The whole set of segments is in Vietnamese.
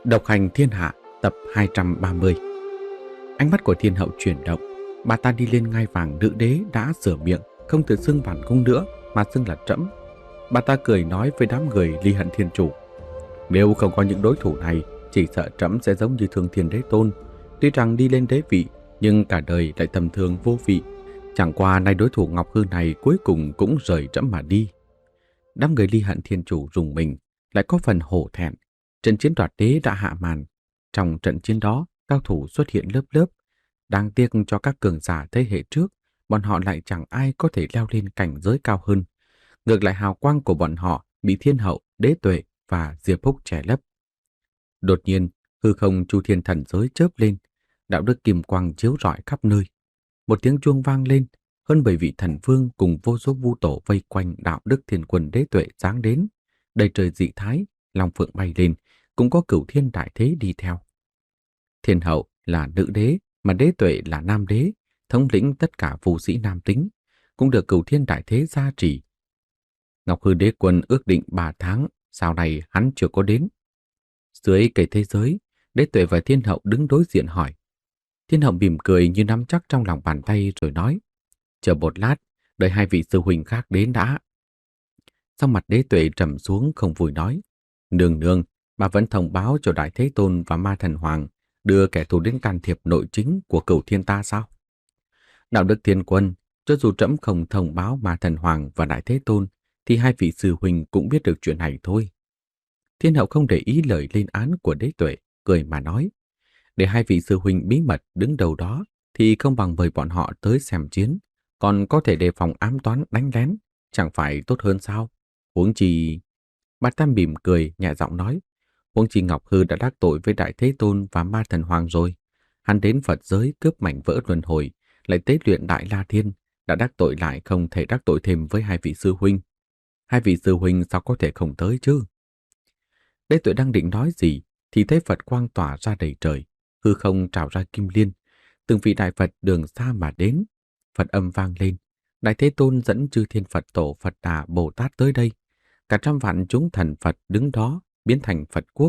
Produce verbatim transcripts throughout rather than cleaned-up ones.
Độc hành thiên hạ tập hai trăm ba mươi. Ánh mắt của thiên hậu chuyển động. Bà ta đi lên ngai vàng nữ đế đã sửa miệng, không tự xưng bản cung nữa mà xưng là trẫm. Bà ta cười nói với đám người Ly Hận Thiên Chủ: nếu không có những đối thủ này, chỉ sợ trẫm sẽ giống như Thương Thiên Đế Tôn. Tuy rằng đi lên đế vị, nhưng cả đời lại tầm thường vô vị. Chẳng qua nay đối thủ Ngọc Hư này cuối cùng cũng rời trẫm mà đi. Đám người Ly Hận Thiên Chủ rùng mình, lại có phần hổ thẹn. Trận chiến đoạt đế đã hạ màn. Trong trận chiến đó, cao thủ xuất hiện lớp lớp. Đáng tiếc cho các cường giả thế hệ trước, bọn họ lại chẳng ai có thể leo lên cảnh giới cao hơn. Ngược lại hào quang của bọn họ bị thiên hậu, đế tuệ và Diệp Húc che lấp. Đột nhiên, hư không chu thiên thần giới chớp lên, đạo đức kim quang chiếu rọi khắp nơi. Một tiếng chuông vang lên, hơn bảy vị thần vương cùng vô số vu tổ vây quanh đạo đức thiên quân đế tuệ giáng đến. Đầy trời dị thái, long phượng bay lên, cũng có cửu thiên đại thế đi theo. Thiên hậu là nữ đế, mà đế tuệ là nam đế, thống lĩnh tất cả vũ sĩ nam tính, cũng được cửu thiên đại thế gia trì. Ngọc Hư đế quân ước định ba tháng, sau này hắn chưa có đến. Dưới cây thế giới, đế tuệ và thiên hậu đứng đối diện hỏi. Thiên hậu mỉm cười như nắm chắc trong lòng bàn tay rồi nói: chờ một lát, đợi hai vị sư huynh khác đến đã. Sau mặt đế tuệ trầm xuống không vui nói: nương nương, bà vẫn thông báo cho Đại Thế Tôn và Ma Thần Hoàng đưa kẻ thù đến can thiệp nội chính của cửu thiên ta sao? Đạo đức thiên quân, cho dù trẫm không thông báo Ma Thần Hoàng và Đại Thế Tôn, thì hai vị sư huynh cũng biết được chuyện này thôi. Thiên hậu không để ý lời lên án của đế tuệ, cười mà nói: để hai vị sư huynh bí mật đứng đầu đó, thì không bằng mời bọn họ tới xem chiến, còn có thể đề phòng ám toán đánh lén, chẳng phải tốt hơn sao? Huống chi... Bà ta mỉm cười, nhẹ giọng nói: huống chi Ngọc Hư đã đắc tội với Đại Thế Tôn và Ma Thần Hoàng rồi. Hắn đến Phật giới cướp mảnh vỡ luân hồi, lại tế luyện Đại La Thiên, đã đắc tội lại không thể đắc tội thêm với hai vị sư huynh. Hai vị sư huynh sao có thể không tới chứ? Đế tuệ đang định nói gì, thì thấy Phật quang tỏa ra đầy trời, hư không trào ra kim liên, từng vị đại Phật đường xa mà đến. Phật âm vang lên, Đại Thế Tôn dẫn chư thiên Phật tổ, Phật Đà, Bồ Tát tới đây. Cả trăm vạn chúng thần Phật đứng đó biến thành Phật quốc.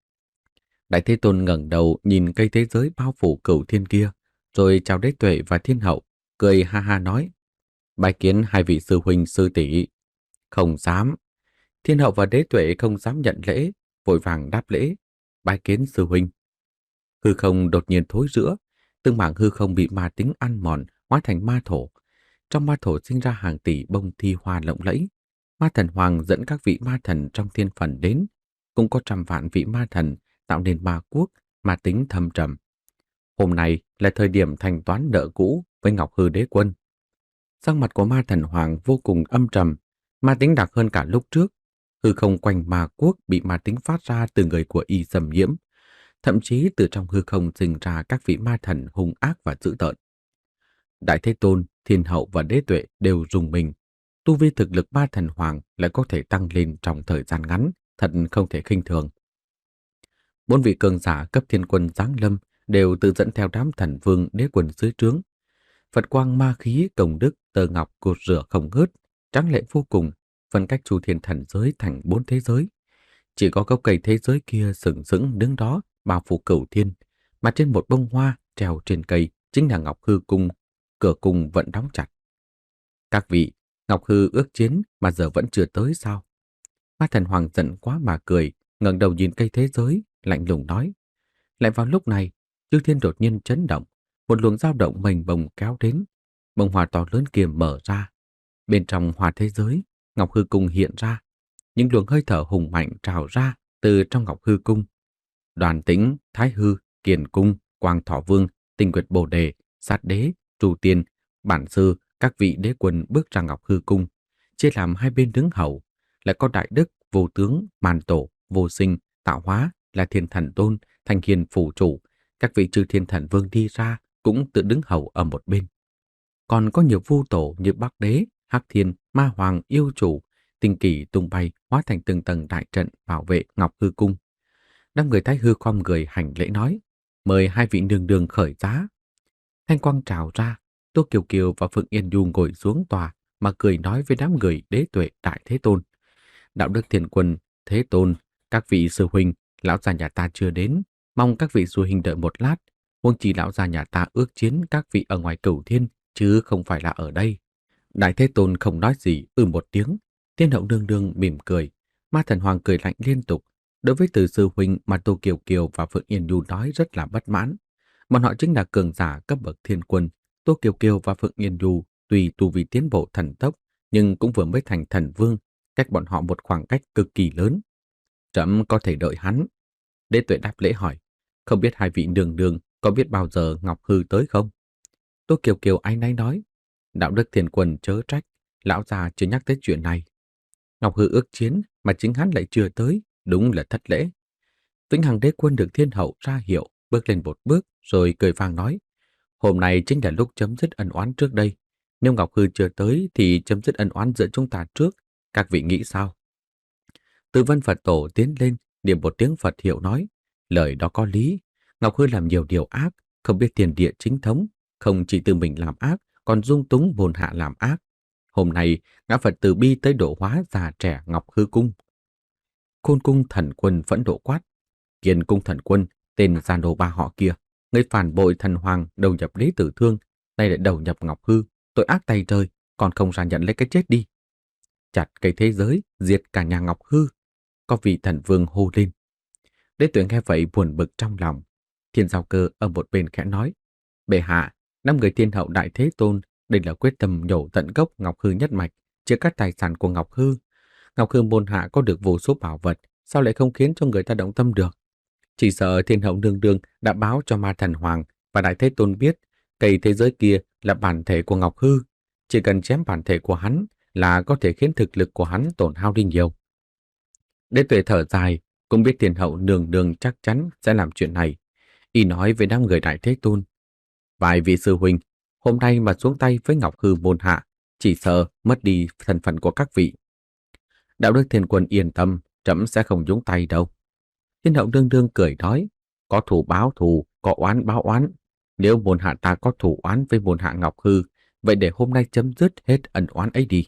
Đại Thế Tôn ngẩng đầu nhìn cây thế giới bao phủ cửu thiên kia, rồi chào đế tuệ và thiên hậu, cười ha ha nói: bái kiến hai vị sư huynh sư tỷ. Không dám. Thiên hậu và đế tuệ không dám nhận lễ, vội vàng đáp lễ: bái kiến sư huynh. Hư không đột nhiên thối rữa, từng mảng hư không bị ma tính ăn mòn, hóa thành ma thổ. Trong ma thổ sinh ra hàng tỷ bông thi hoa lộng lẫy. Ma Thần Hoàng dẫn các vị ma thần trong thiên phần đến, cũng có trăm vạn vị ma thần tạo nên ma quốc, ma tính thâm trầm. Hôm nay là thời điểm thanh toán nợ cũ với Ngọc Hư đế quân. Sắc mặt của Ma Thần Hoàng vô cùng âm trầm, ma tính đặc hơn cả lúc trước. Hư không quanh ma quốc bị ma tính phát ra từ người của y xâm nhiễm, thậm chí từ trong hư không sinh ra các vị ma thần hung ác và dữ tợn. Đại Thế Tôn, Thiên Hậu và Đế Tuệ đều rùng mình. Tu vi thực lực Ma Thần Hoàng lại có thể tăng lên trong thời gian ngắn, thật không thể khinh thường. Bốn vị cường giả cấp thiên quân giáng lâm đều tự dẫn theo đám thần vương đế quân dưới trướng. Phật quang ma khí công đức tơ ngọc cột rửa không ngớt, tráng lệ vô cùng, phân cách chu thiên thần giới thành bốn thế giới. Chỉ có gốc cây thế giới kia sừng sững đứng đó bao phủ cửu thiên, mà trên một bông hoa treo trên cây chính là Ngọc Hư cung, cửa cung vẫn đóng chặt. Các vị, Ngọc Hư ước chiến mà giờ vẫn chưa tới sao? Ma Thần Hoàng giận quá mà cười, ngẩng đầu nhìn cây thế giới, lạnh lùng nói. Lại vào lúc này, chư thiên đột nhiên chấn động, một luồng dao động mênh mông kéo đến, bông hoa to lớn kia mở ra. Bên trong hoa thế giới, Ngọc Hư cung hiện ra, những luồng hơi thở hùng mạnh trào ra từ trong Ngọc Hư cung. Đoàn Tĩnh, Thái Hư, Kiền Cung, Quang Thọ Vương, Tinh Nguyệt Bồ Đề, Sát Đế, Trụ Tiên, Bản Sư, các vị đế quân bước ra Ngọc Hư cung, chia làm hai bên đứng hầu, lại có Đại Đức, Vô Tướng, Màn Tổ, Vô Sinh, Tạo Hóa là Thiên Thần Tôn, Thanh Hiền Phủ Chủ, các vị chư Thiên Thần Vương đi ra cũng tự đứng hầu ở một bên. Còn có nhiều vu tổ như Bắc Đế, Hắc Thiên, Ma Hoàng, Yêu Chủ, tinh kỳ tung bay hóa thành từng tầng đại trận bảo vệ Ngọc Hư cung. Đám người Thái Hư khom người hành lễ nói: mời hai vị nương nương khởi giá. Thanh quang trào ra, Tô Kiều Kiều và Phượng Yên Du ngồi xuống tòa mà cười nói với đám người Đế Tuệ, Đại Thế Tôn: đạo đức thiên quân, Thế Tôn, các vị sư huynh Lão già nhà ta chưa đến, mong các vị sư huynh đợi một lát. Huống chi lão già nhà ta ước chiến các vị ở ngoài Cửu Thiên, chứ không phải là ở đây. Đại Thế Tôn không nói gì, ừ một tiếng. Thiên hậu nương nương mỉm cười. Ma Thần Hoàng cười lạnh liên tục. Đối với từ sư huynh mà Tô Kiều Kiều và Phượng Yên Nhu nói rất là bất mãn. Bọn họ chính là cường giả cấp bậc thiên quân. Tô Kiều Kiều và Phượng Yên Nhu tuy tu vi tiến bộ thần tốc, nhưng cũng vừa mới thành thần vương, cách bọn họ một khoảng cách cực kỳ lớn. Trẫm có thể đợi hắn. Đế Tuệ đáp lễ hỏi, không biết hai vị nương nương có biết bao giờ Ngọc Hư tới không? Tô Kiều Kiều áy náy nói, đạo đức thiên quân chớ trách, lão già chưa nhắc tới chuyện này. Ngọc Hư ước chiến mà chính hắn lại chưa tới, đúng là thất lễ. Vĩnh Hằng Đế Quân được thiên hậu ra hiệu, bước lên một bước rồi cười vang nói, hôm nay chính là lúc chấm dứt ân oán trước đây. Nếu Ngọc Hư chưa tới thì chấm dứt ân oán giữa chúng ta trước. Các vị nghĩ sao? Từ Vân Phật Tổ tiến lên, niệm một tiếng Phật hiệu nói, lời đó có lý. Ngọc Hư làm nhiều điều ác, không biết tiền địa chính thống, không chỉ tự mình làm ác, còn dung túng bồn hạ làm ác. Hôm nay, ngã Phật từ bi tới độ hóa già trẻ Ngọc Hư Cung. Khôn Cung Thần Quân phẫn nộ quát, Kiên Cung Thần Quân, tên già nô ba họ kia, người phản bội thần hoàng đầu nhập Lý Tử Thương, nay lại đầu nhập Ngọc Hư, tội ác tay trời, còn không ra nhận lấy cái chết đi. Chặt cây thế giới, diệt cả nhà Ngọc Hư. Có vị thần vương hô lên. Đế Tuệ nghe vậy buồn bực trong lòng. Thiên Giao Cơ ở một bên khẽ nói, bệ hạ, năm người thiên hậu Đại Thế Tôn, đây là quyết tâm nhổ tận gốc Ngọc Hư nhất mạch, chia cắt tài sản của Ngọc Hư. Ngọc Hư môn hạ có được vô số bảo vật, sao lại không khiến cho người ta động tâm được? Chỉ sợ thiên hậu nương nương đã báo cho Ma Thần Hoàng và Đại Thế Tôn biết cây thế giới kia là bản thể của Ngọc Hư. Chỉ cần chém bản thể của hắn là có thể khiến thực lực của hắn tổn hao đi nhiều. Đế Tuệ thở dài, cũng biết thiên hậu nương nương chắc chắn sẽ làm chuyện này. Y nói với đám người Đại Thế Tôn, vài vị sư huynh, hôm nay mà xuống tay với Ngọc Hư môn hạ, chỉ sợ mất đi thân phận của các vị. Đạo đức thiên quân yên tâm, trẫm sẽ không nhúng tay đâu. Thiên hậu nương nương cười nói, có thù báo thù, có oán báo oán. Nếu môn hạ ta có thù oán với môn hạ Ngọc Hư, vậy để hôm nay chấm dứt hết ân oán ấy đi.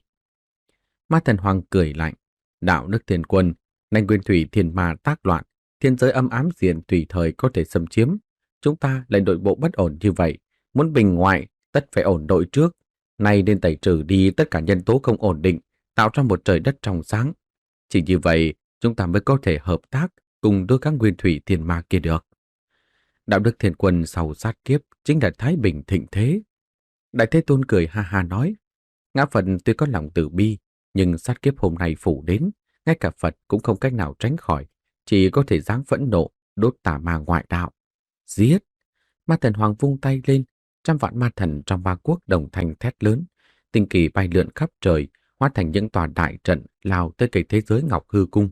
Ma Thần Hoàng cười lạnh, đạo đức thiên quân, nay nguyên thủy thiên ma tác loạn, thiên giới âm ám diện tùy thời có thể xâm chiếm. Chúng ta lại nội bộ bất ổn như vậy, muốn bình ngoại, tất phải ổn nội trước. Nay nên tẩy trừ đi tất cả nhân tố không ổn định, tạo ra một trời đất trong sáng. Chỉ như vậy, chúng ta mới có thể hợp tác cùng đối kháng nguyên thủy thiên ma kia được. Đạo đức thiên quân sau sát kiếp chính là thái bình thịnh thế. Đại Thế Tôn cười ha ha nói, ngã Phật tuy có lòng từ bi, nhưng sát kiếp hôm nay phủ đến, ngay cả Phật cũng không cách nào tránh khỏi, chỉ có thể giáng phẫn nộ, đốt tà ma ngoại đạo. Giết! Ma Thần Hoàng vung tay lên, trăm vạn ma thần trong ba quốc đồng thanh thét lớn, tinh kỳ bay lượn khắp trời, hóa thành những tòa đại trận lao tới cây thế giới Ngọc Hư Cung.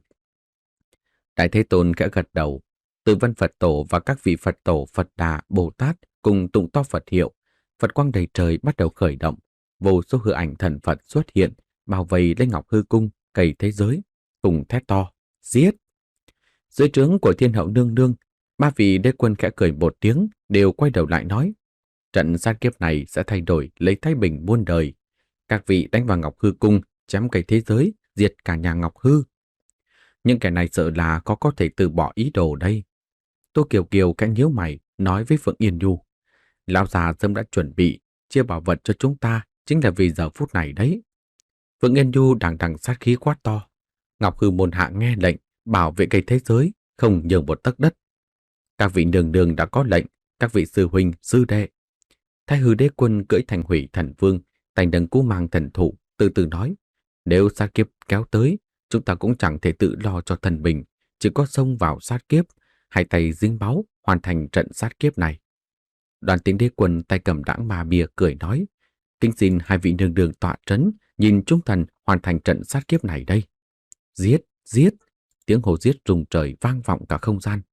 Đại Thế Tôn khẽ gật đầu, Từ Vân Phật Tổ và các vị Phật Tổ, Phật Đà, Bồ Tát cùng tụng to Phật hiệu, Phật quang đầy trời bắt đầu khởi động, vô số hư ảnh thần Phật xuất hiện, bao vây lấy Ngọc Hư Cung, cây thế giới, cùng thét to, giết! Dưới trướng của thiên hậu nương nương, ba vị đế quân khẽ cười một tiếng, đều quay đầu lại nói, trận sát kiếp này sẽ thay đổi lấy thái bình muôn đời. Các vị đánh vào Ngọc Hư Cung, chém cây thế giới, diệt cả nhà Ngọc Hư. Những kẻ này sợ là có có thể từ bỏ ý đồ đây. Tô Kiều Kiều khẽ nhíu mày, nói với Phượng Yên Nhu, lão già sớm đã chuẩn bị, chia bảo vật cho chúng ta, chính là vì giờ phút này đấy. Phượng Yên Nhu đằng đằng sát khí quát to, Ngọc Hư môn hạ nghe lệnh, bảo vệ cây thế giới, không nhường một tấc đất. Các vị nương nương đã có lệnh, các vị sư huynh, sư đệ. Thái Hư Đế Quân cưỡi thành hủy thần vương, thành đằng cú mang thần thụ, từ từ nói, nếu sát kiếp kéo tới, chúng ta cũng chẳng thể tự lo cho thần mình, chỉ có xông vào sát kiếp, hai tay dính báu hoàn thành trận sát kiếp này. Đoàn Tiến Đế Quân tay cầm đãng ma bìa cười nói, kính xin hai vị nương nương tọa trấn, nhìn chúng thần hoàn thành trận sát kiếp này đây. Giết, giết! Tiếng hô giết rung trời vang vọng cả không gian.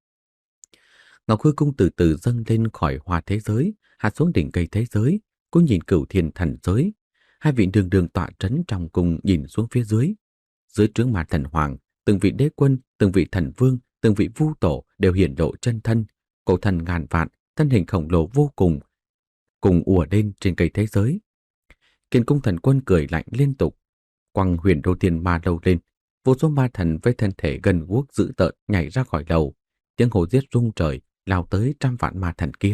Ngọc Hư Cung từ từ dâng lên khỏi hoa thế giới, hạ xuống đỉnh cây thế giới, cũng nhìn cửu thiên thần giới. Hai vị đường đường tọa trấn trong cung nhìn xuống phía dưới. Dưới trướng Ma Thần Hoàng, từng vị đế quân, từng vị thần vương, từng vị vu tổ đều hiển lộ chân thân, cổ thần ngàn vạn, thân hình khổng lồ vô cùng, cùng ùa lên trên cây thế giới. Kiền Cung Thần Quân cười lạnh liên tục, quăng Huyền Đô Thiên Ma Lâu lên, vô số ma thần với thân thể gần guốc dữ tợn nhảy ra khỏi lầu, tiếng hổ giết rung trời, lao tới trăm vạn ma thần kia.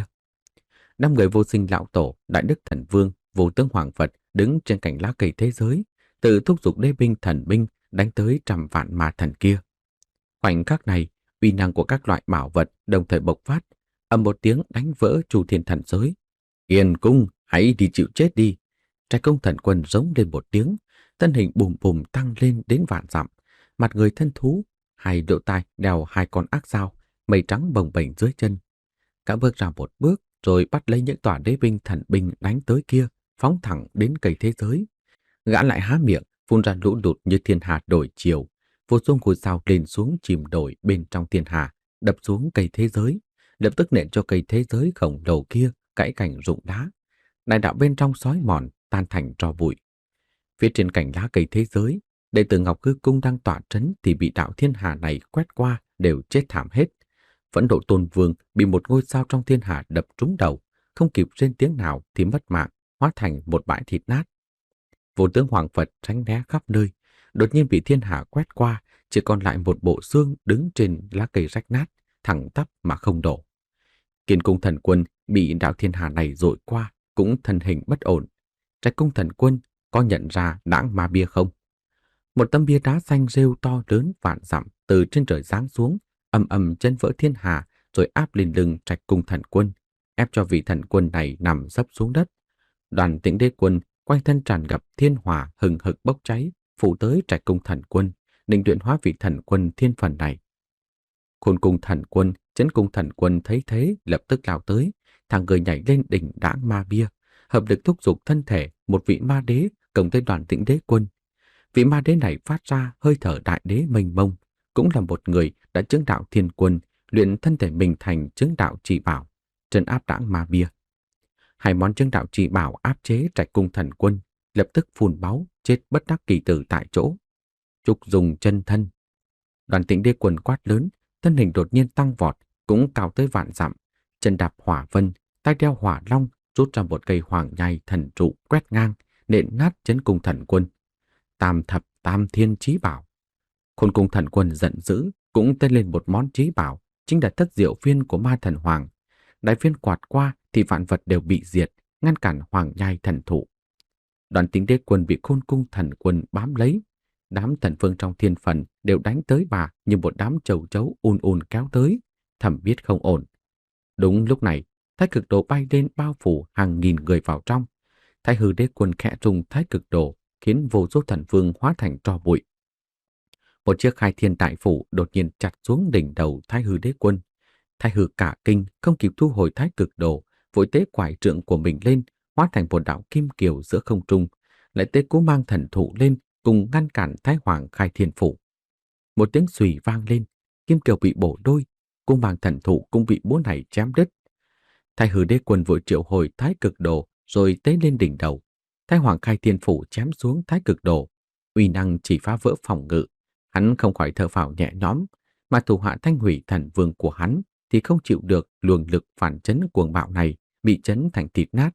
Năm người vô sinh lão tổ, đại đức thần vương, vô tướng hoàng Phật đứng trên cành lá cây thế giới, tự thúc giục đế binh thần binh đánh tới trăm vạn ma thần kia. Khoảnh khắc này, uy năng của các loại bảo vật đồng thời bộc phát, ầm một tiếng đánh vỡ chu thiên thần giới. Kiền cung, hãy đi chịu chết đi! Trái công thần quân giống lên một tiếng, thân hình bùm bùm tăng lên đến vạn dặm, mặt người thân thú, hai lỗ tai đeo hai con ác dao, mây trắng bồng bềnh dưới chân. Cả bước ra một bước, rồi bắt lấy những tòa đế binh thần binh đánh tới kia, phóng thẳng đến cây thế giới. Gã lại há miệng, phun ra lũ lụt như thiên hà đổi chiều, vô số ngôi sao lên xuống chìm đổi bên trong thiên hà, đập xuống cây thế giới, lập tức nện cho cây thế giới khổng lồ kia gãy cảnh rụng đá. Đại đạo bên trong xói mòn, tan thành tro bụi. Phía trên cành lá cây thế giới, đệ tử Ngọc Hư Cung đang tọa trấn thì bị đạo thiên hà này quét qua đều chết thảm hết. Phẫn nộ Tôn Vương bị một ngôi sao trong thiên hà đập trúng đầu, không kịp rên tiếng nào thì mất mạng, hóa thành một bãi thịt nát. Vô tướng Hoàng Phật tránh né khắp nơi, đột nhiên bị thiên hà quét qua, chỉ còn lại một bộ xương đứng trên lá cây rách nát, thẳng tắp mà không đổ. Kiền Cung Thần Quân bị đạo thiên hà này dội qua, cũng thân hình bất ổn. Trạch Cung Thần Quân có nhận ra đãng ma bia không? Một tấm bia đá xanh rêu to lớn vạn dặm từ trên trời giáng xuống, ầm ầm chân vỡ thiên hà, rồi áp lên lưng Trạch Cung Thần Quân, ép cho vị thần quân này nằm sấp xuống đất. Đoàn Tĩnh Đế Quân quanh thân tràn ngập thiên hỏa hừng hực bốc cháy, phủ tới Trạch Cung Thần Quân, định luyện hóa vị thần quân thiên phần này. Khôn Cung Thần Quân, Chấn Cung Thần Quân thấy thế lập tức lao tới, thằng người nhảy lên đỉnh đãng ma bia, hợp lực thúc giục thân thể một vị ma đế cộng tới Đoàn Tĩnh Đế Quân. Vị ma đế này phát ra hơi thở đại đế mênh mông, cũng là một người đã chứng đạo thiên quân, luyện thân thể mình thành chứng đạo chỉ bảo, trấn áp đãng ma bia. Hai món chứng đạo chỉ bảo áp chế Trạch Cung Thần Quân, lập tức phun báu, chết bất đắc kỳ tử tại chỗ. Trục dùng chân thân. Đoàn Tĩnh Đế Quân quát lớn, thân hình đột nhiên tăng vọt, cũng cao tới vạn dặm, chân đạp hỏa vân, tay đeo hỏa long, rút ra một cây hoàng nhai thần trụ quét ngang, nện nát Chấn Cung Thần Quân. Tam thập tam thiên chí bảo. Khôn Cung Thần Quân giận dữ, cũng tên lên một món chí bảo, chính là thất diệu phiên của ma thần hoàng. Đại phiên quạt qua thì vạn vật đều bị diệt, ngăn cản hoàng nhai thần thụ. Đoàn Tĩnh Đế Quân bị Khôn Cung Thần Quân bám lấy, đám thần vương trong thiên phần đều đánh tới bà như một đám trầu trấu un un kéo tới, thầm biết không ổn. Đúng lúc này, Thái Cực Đồ bay lên bao phủ hàng nghìn người vào trong. Thái Hư Đế Quân khẽ rung Thái Cực Đồ, khiến vô số thần vương hóa thành tro bụi. Một chiếc khai thiên đại phủ đột nhiên chặt xuống đỉnh đầu Thái Hư Đế Quân. Thái Hư cả kinh, không kịp thu hồi Thái Cực Đồ, vội tế quải trượng của mình lên, hóa thành một đạo kim kiều giữa không trung, lại tế Cú Mang thần thụ lên, cùng ngăn cản Thái Hoàng khai thiên phủ. Một tiếng xùy vang lên, kim kiều bị bổ đôi, Cú Mang thần thụ cũng bị búa này chém đứt. Thái Hư Đế Quân vội triệu hồi Thái Cực Đồ, rồi tế lên đỉnh đầu. Thái Hoàng khai thiên phủ chém xuống Thái Cực Đồ, uy năng chỉ phá vỡ phòng ngự. Hắn không khỏi thở phào nhẹ nhõm, mà thủ hạ Thanh Hủy Thần Vương của hắn thì không chịu được luồng lực phản chấn cuồng bạo này, bị chấn thành thịt nát.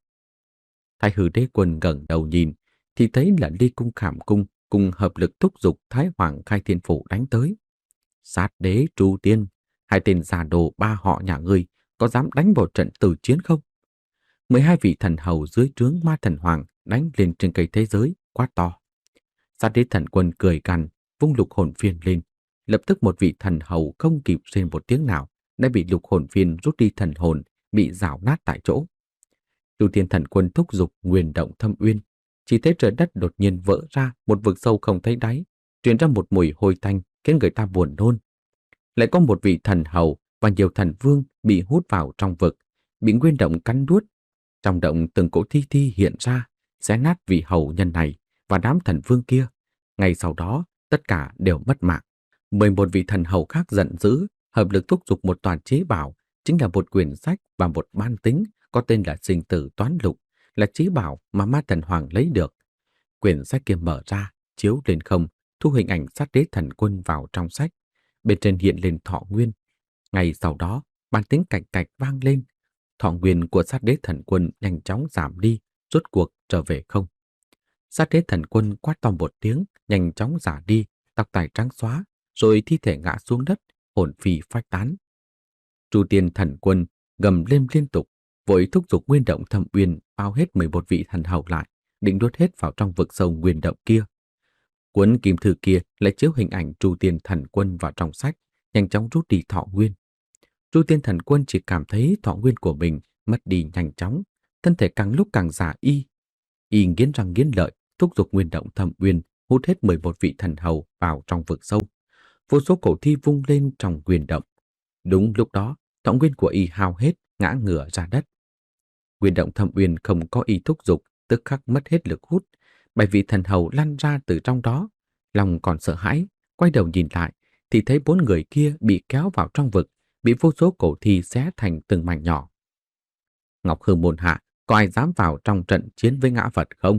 Thái Hư Đế Quân ngẩng đầu nhìn, thì thấy là Ly Cung Khảm Cung cùng hợp lực thúc giục Thái Hoàng khai thiên phủ đánh tới. Sát Đế Tru Tiên, hai tên già đồ ba họ nhà ngươi có dám đánh vào trận tử chiến không? Mười hai vị thần hầu dưới trướng ma thần hoàng đánh lên trên cây thế giới, quát to. Sát Đế Thần Quân cười gằn, vung lục hồn phiên lên. Lập tức một vị thần hầu không kịp rên một tiếng nào, đã bị lục hồn phiên rút đi thần hồn, bị rào nát tại chỗ. Tru Tiên Thần Quân thúc giục Nguyên Động Thâm Uyên, chỉ thấy trời đất đột nhiên vỡ ra một vực sâu không thấy đáy, truyền ra một mùi hôi tanh khiến người ta buồn nôn. Lại có một vị thần hầu và nhiều thần vương bị hút vào trong vực, bị Nguyên Động cắn nuốt. Trong động từng cỗ thi thi hiện ra, xé nát vị hầu nhân này và đám thần vương kia. Ngay sau đó, tất cả đều mất mạng. Mười một vị thần hầu khác giận dữ, hợp lực thúc giục một toàn chí bảo, chính là một quyển sách và một ban tính có tên là Sinh Tử Toán Lục, là chí bảo mà ma thần hoàng lấy được. Quyển sách kia mở ra, chiếu lên không, thu hình ảnh Sát Đế Thần Quân vào trong sách. Bên trên hiện lên thọ nguyên. Ngay sau đó, ban tính cạch cạch vang lên. Thọ nguyên của Sát Đế Thần Quân nhanh chóng giảm đi, rốt cuộc trở về không. Sát Đế Thần Quân quát to một tiếng, nhanh chóng giả đi, tóc tai trắng xóa, rồi thi thể ngã xuống đất, hồn phi phách tán. Chu Tiên Thần Quân gầm lên liên tục, vội thúc giục nguyên động thâm uyên bao hết mười một vị thần hầu lại, định đốt hết vào trong vực sâu nguyên động kia. Cuốn kim thư kia lại chiếu hình ảnh Chu Tiên Thần Quân vào trong sách, nhanh chóng rút đi thọ nguyên. Chu Tiên Thần Quân chỉ cảm thấy thọ nguyên của mình mất đi nhanh chóng, thân thể càng lúc càng già y. Y nghiến răng nghiến lợi, thúc giục nguyên động thâm uyên hút hết mười một vị thần hầu vào trong vực sâu. Vô số cổ thi vung lên trong nguyên động. Đúng lúc đó, thọ nguyên của y hao hết, ngã ngửa ra đất. Nguyên động thâm uyên không có y thúc giục, tức khắc mất hết lực hút. Bảy vị thần hầu lăn ra từ trong đó. Lòng còn sợ hãi, quay đầu nhìn lại thì thấy bốn người kia bị kéo vào trong vực, bị vô số cổ thi xé thành từng mảnh nhỏ. Ngọc Hư môn hạ, có ai dám vào trong trận chiến với ngã Phật không?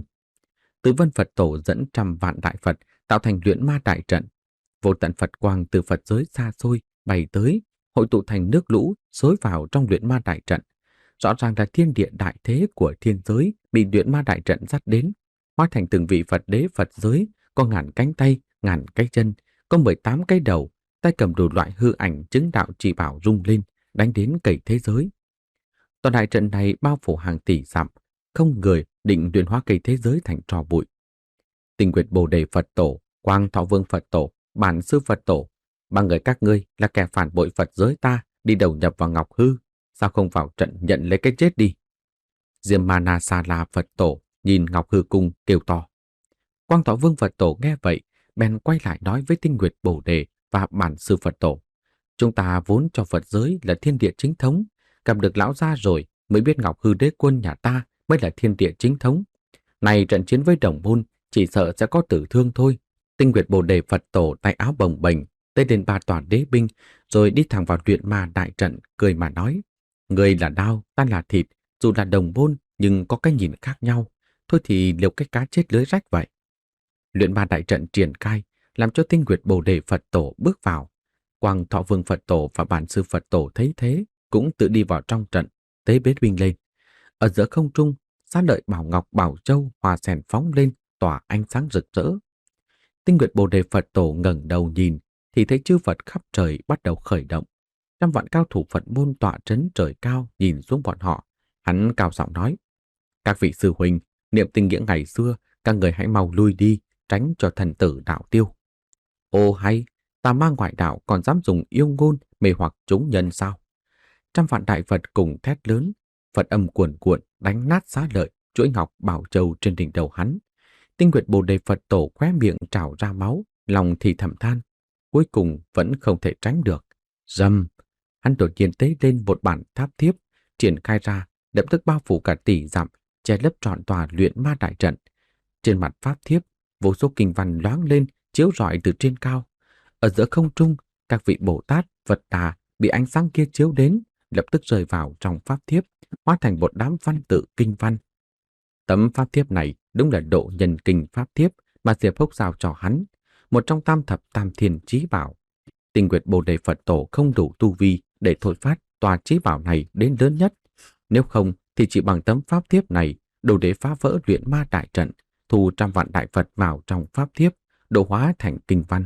Tứ Vân Phật Tổ dẫn trăm vạn đại Phật tạo thành luyện ma đại trận. Vô tận Phật quang từ Phật giới xa xôi bay tới, hội tụ thành nước lũ xối vào trong luyện ma đại trận. Rõ ràng là thiên địa đại thế của thiên giới bị luyện ma đại trận dắt đến, hóa thành từng vị Phật đế Phật giới, có ngàn cánh tay, ngàn cái chân, có mười tám cái đầu, tay cầm đủ loại hư ảnh chứng đạo chỉ bảo rung lên, đánh đến cầy thế giới. Toàn đại trận này bao phủ hàng tỷ dặm, không người định luyện hóa cây thế giới thành tro bụi. Tinh Nguyệt Bồ Đề Phật Tổ, Quang Thọ Vương Phật Tổ, Bản Sư Phật Tổ, ba người các ngươi là kẻ phản bội Phật giới ta, đi đầu nhập vào Ngọc Hư, sao không vào trận nhận lấy cái chết đi? Diêm Ma Na Sa La Phật Tổ nhìn Ngọc Hư cung kêu to. Quang Thọ Vương Phật Tổ nghe vậy, bèn quay lại nói với Tinh Nguyệt Bồ Đề và Bản Sư Phật Tổ: chúng ta vốn cho Phật giới là thiên địa chính thống, gặp được lão gia rồi mới biết Ngọc Hư đế quân nhà ta mới là thiên địa chính thống. Này trận chiến với đồng môn chỉ sợ sẽ có tử thương thôi. Tinh Nguyệt Bồ Đề Phật Tổ tay áo bồng bềnh, tới đến ba tòa đế binh, rồi đi thẳng vào luyện ma đại trận, cười mà nói: người là đao, ta là thịt, dù là đồng môn nhưng có cái nhìn khác nhau, thôi thì liều cái cá chết lưới rách vậy. Luyện ma đại trận triển khai, làm cho Tinh Nguyệt Bồ Đề Phật Tổ bước vào. Quang Thọ Vương Phật Tổ và Bản Sư Phật Tổ thấy thế, cũng tự đi vào trong trận, tế bế binh lên. Ở giữa không trung, sát lợi bảo ngọc bảo châu hòa sèn phóng lên, tỏa ánh sáng rực rỡ. Tinh Nguyệt Bồ Đề Phật Tổ ngẩng đầu nhìn, thì thấy chư Phật khắp trời bắt đầu khởi động. Trăm vạn cao thủ Phật môn tọa trấn trời cao nhìn xuống bọn họ. Hắn cao giọng nói: các vị sư huynh, niệm tình nghĩa ngày xưa, các người hãy mau lui đi, tránh cho thần tử đạo tiêu. Ô hay, tà ma ngoại đạo còn dám dùng yêu ngôn mê hoặc chúng nhân sao? Trăm vạn đại Phật cùng thét lớn, Phật âm cuồn cuộn đánh nát xá lợi, chuỗi ngọc bảo châu trên đỉnh đầu hắn. Tinh Nguyệt Bồ Đề Phật Tổ khóe miệng trào ra máu, lòng thì thầm than, cuối cùng vẫn không thể tránh được. Rầm, hắn đột nhiên tế lên một bản tháp thiếp, triển khai ra, lập tức bao phủ cả tỷ dặm, che lấp trọn tòa luyện ma đại trận. Trên mặt pháp thiếp, vô số kinh văn loáng lên, chiếu rọi từ trên cao. Ở giữa không trung, các vị Bồ Tát, Phật Đà bị ánh sáng kia chiếu đến, lập tức rơi vào trong pháp thiếp, hóa thành một đám văn tự kinh văn. Tấm pháp thiếp này đúng là độ nhân kinh pháp thiếp mà Diệp Húc giao cho hắn, một trong tam thập tam thiên chí bảo. Tinh Nguyệt Bồ Đề Phật Tổ không đủ tu vi để thôi phát tòa chí bảo này đến lớn nhất. Nếu không thì chỉ bằng tấm pháp thiếp này đủ để phá vỡ luyện ma đại trận, thu trăm vạn đại Phật vào trong pháp thiếp, độ hóa thành kinh văn.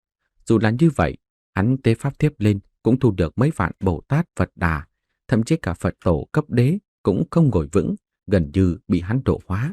Dù là như vậy, hắn tế pháp thiếp lên cũng thu được mấy vạn Bồ Tát Phật Đà, thậm chí cả Phật Tổ cấp đế cũng không ngồi vững, gần như bị hắn độ hóa.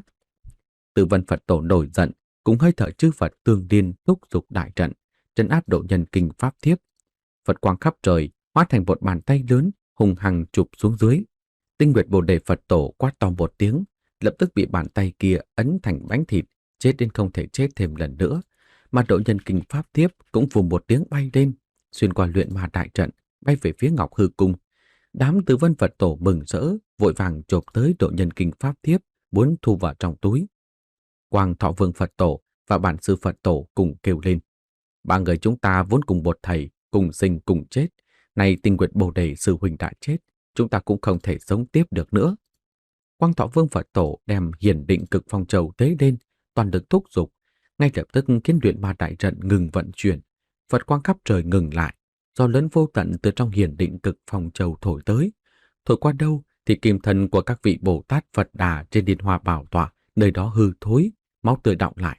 Từ Vân Phật Tổ nổi giận, cũng hơi thở chư Phật tương điên thúc giục đại trận, trấn áp độ nhân kinh pháp thiếp. Phật quang khắp trời hóa thành một bàn tay lớn hùng hằng chụp xuống dưới. Tinh Nguyệt Bồ Đề Phật Tổ quát to một tiếng, lập tức bị bàn tay kia ấn thành bánh thịt, chết đến không thể chết thêm lần nữa. Mà độ nhân kinh pháp thiếp cũng vù một tiếng bay lên, xuyên qua luyện ma đại trận, bay về phía Ngọc Hư cung. Đám Tứ Vân Phật Tổ mừng rỡ, vội vàng chộp tới độ nhân kinh pháp thiếp, muốn thu vào trong túi. Quang Thọ Vương Phật Tổ và Bản Sư Phật Tổ cùng kêu lên: ba người chúng ta vốn cùng một thầy, cùng sinh cùng chết. Nay Tinh Nguyệt Bồ Đề sư huynh đã chết, chúng ta cũng không thể sống tiếp được nữa. Quang Thọ Vương Phật Tổ đem Hiển Định Cực Phong Châu tế lên, toàn lực thúc giục, ngay lập tức khiến luyện ma đại trận ngừng vận chuyển. Phật quang khắp trời ngừng lại, do lớn vô tận từ trong Hiển Định Cực Phong Châu thổi tới. Thổi qua đâu thì kim thân của các vị Bồ Tát Phật Đà trên Điên Hoa Bảo Tọa nơi đó hư thối, máu tươi đọng lại.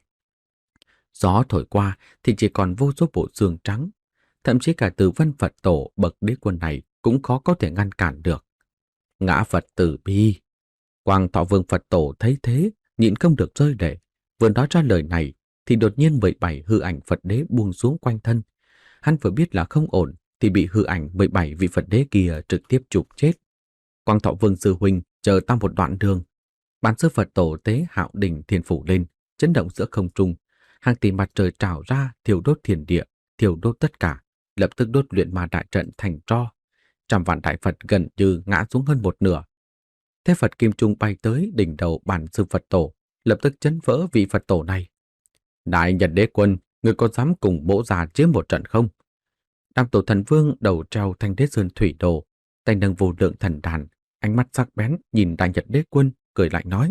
Gió thổi qua thì chỉ còn vô số bộ xương trắng. Thậm chí cả Từ Vân Phật Tổ bậc đế quân này cũng khó có thể ngăn cản được. Ngã Phật từ bi. Quang Thọ Vương Phật Tổ thấy thế, nhịn không được rơi lệ. Vừa nói ra lời này, thì đột nhiên mười bảy hư ảnh Phật đế buông xuống quanh thân. Hắn vừa biết là không ổn, thì bị hư ảnh mười bảy vị Phật đế kia trực tiếp chụp chết. Quang Thọ Vương sư huynh chờ ta một đoạn đường. Bản sư Phật Tổ tế Hạo Đỉnh Thiên phủ lên, chấn động giữa không trung. Hàng tỷ mặt trời trào ra, thiêu đốt thiên địa, thiêu đốt tất cả, lập tức đốt luyện ma đại trận thành tro. Trăm vạn đại Phật gần như ngã xuống hơn một nửa. Thế Phật Kim Trung bay tới đỉnh đầu bản sư Phật Tổ, lập tức chấn vỡ vị Phật Tổ này. Đại Nhật Đế Quân, người có dám cùng bổ già chiến một trận không? Tam Tổ Thần Vương đầu treo thanh đế sơn thủy đồ, tay nâng vô lượng thần đàn, ánh mắt sắc bén nhìn Đại Nhật Đế Quân, cười lạnh nói.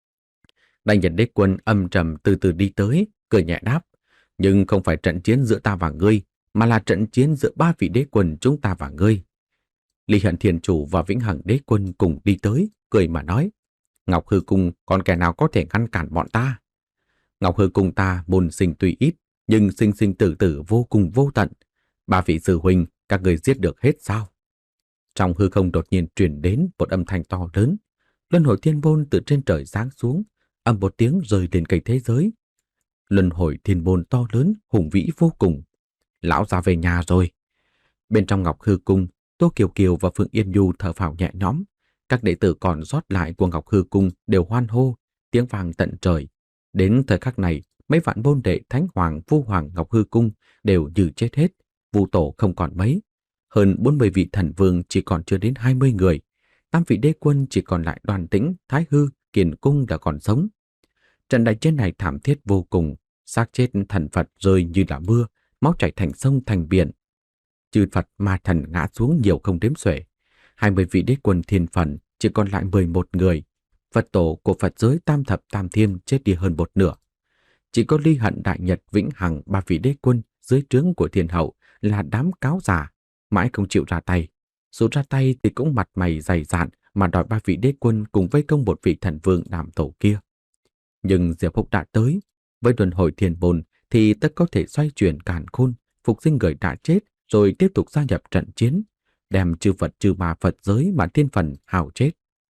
Đại Nhật Đế Quân âm trầm từ từ đi tới, cười nhẹ đáp, nhưng không phải trận chiến giữa ta và ngươi, mà là trận chiến giữa ba vị đế quân chúng ta và ngươi. Lý Hận Thiên Chủ và Vĩnh Hằng Đế Quân cùng đi tới, cười mà nói, Ngọc Hư Cung còn kẻ nào có thể ngăn cản bọn ta? Ngọc Hư Cung ta môn sinh tuy ít, nhưng sinh sinh tử tử vô cùng vô tận. Ba vị sư huynh, các người giết được hết sao? Trong hư không đột nhiên truyền đến một âm thanh to lớn. Luân hồi thiên môn từ trên trời giáng xuống, ầm một tiếng rơi lên cây thế giới. Luân hồi thiên môn to lớn, hùng vĩ vô cùng. Lão già về nhà rồi. Bên trong Ngọc Hư Cung, Tô Kiều Kiều và Phượng Yên Du thở phào nhẹ nhõm. Các đệ tử còn sót lại của Ngọc Hư Cung đều hoan hô, tiếng vang tận trời. Đến thời khắc này, mấy vạn môn đệ Thánh Hoàng, Vu Hoàng Ngọc Hư Cung đều như chết hết, Vu tổ không còn mấy. Hơn bốn mươi vị thần vương chỉ còn chưa đến hai mươi người. Tám vị đế quân chỉ còn lại Đoàn Tĩnh, Thái Hư, Kiền Cung đã còn sống. Trận đại chiến này thảm thiết vô cùng, xác chết thần Phật rơi như là mưa, máu chảy thành sông thành biển. Chư Phật ma thần ngã xuống nhiều không đếm xuể. hai mươi vị đế quân thiên phần chỉ còn lại mười một người. Phật tổ của Phật giới Tam Thập Tam Thiên chết đi hơn một nửa. Chỉ có Ly Hận Đại Nhật Vĩnh Hằng ba vị đế quân dưới trướng của thiên hậu là đám cáo giả, mãi không chịu ra tay. Dù ra tay thì cũng mặt mày dày dạn mà đòi ba vị đế quân cùng vây công một vị thần vương đảm tổ kia. Nhưng Diệp Húc đã tới, với luân hồi thiên môn thì tất có thể xoay chuyển càn khôn, phục sinh người đã chết rồi tiếp tục gia nhập trận chiến, đem chư Phật chư ma Phật giới mà thiên phần hào chết.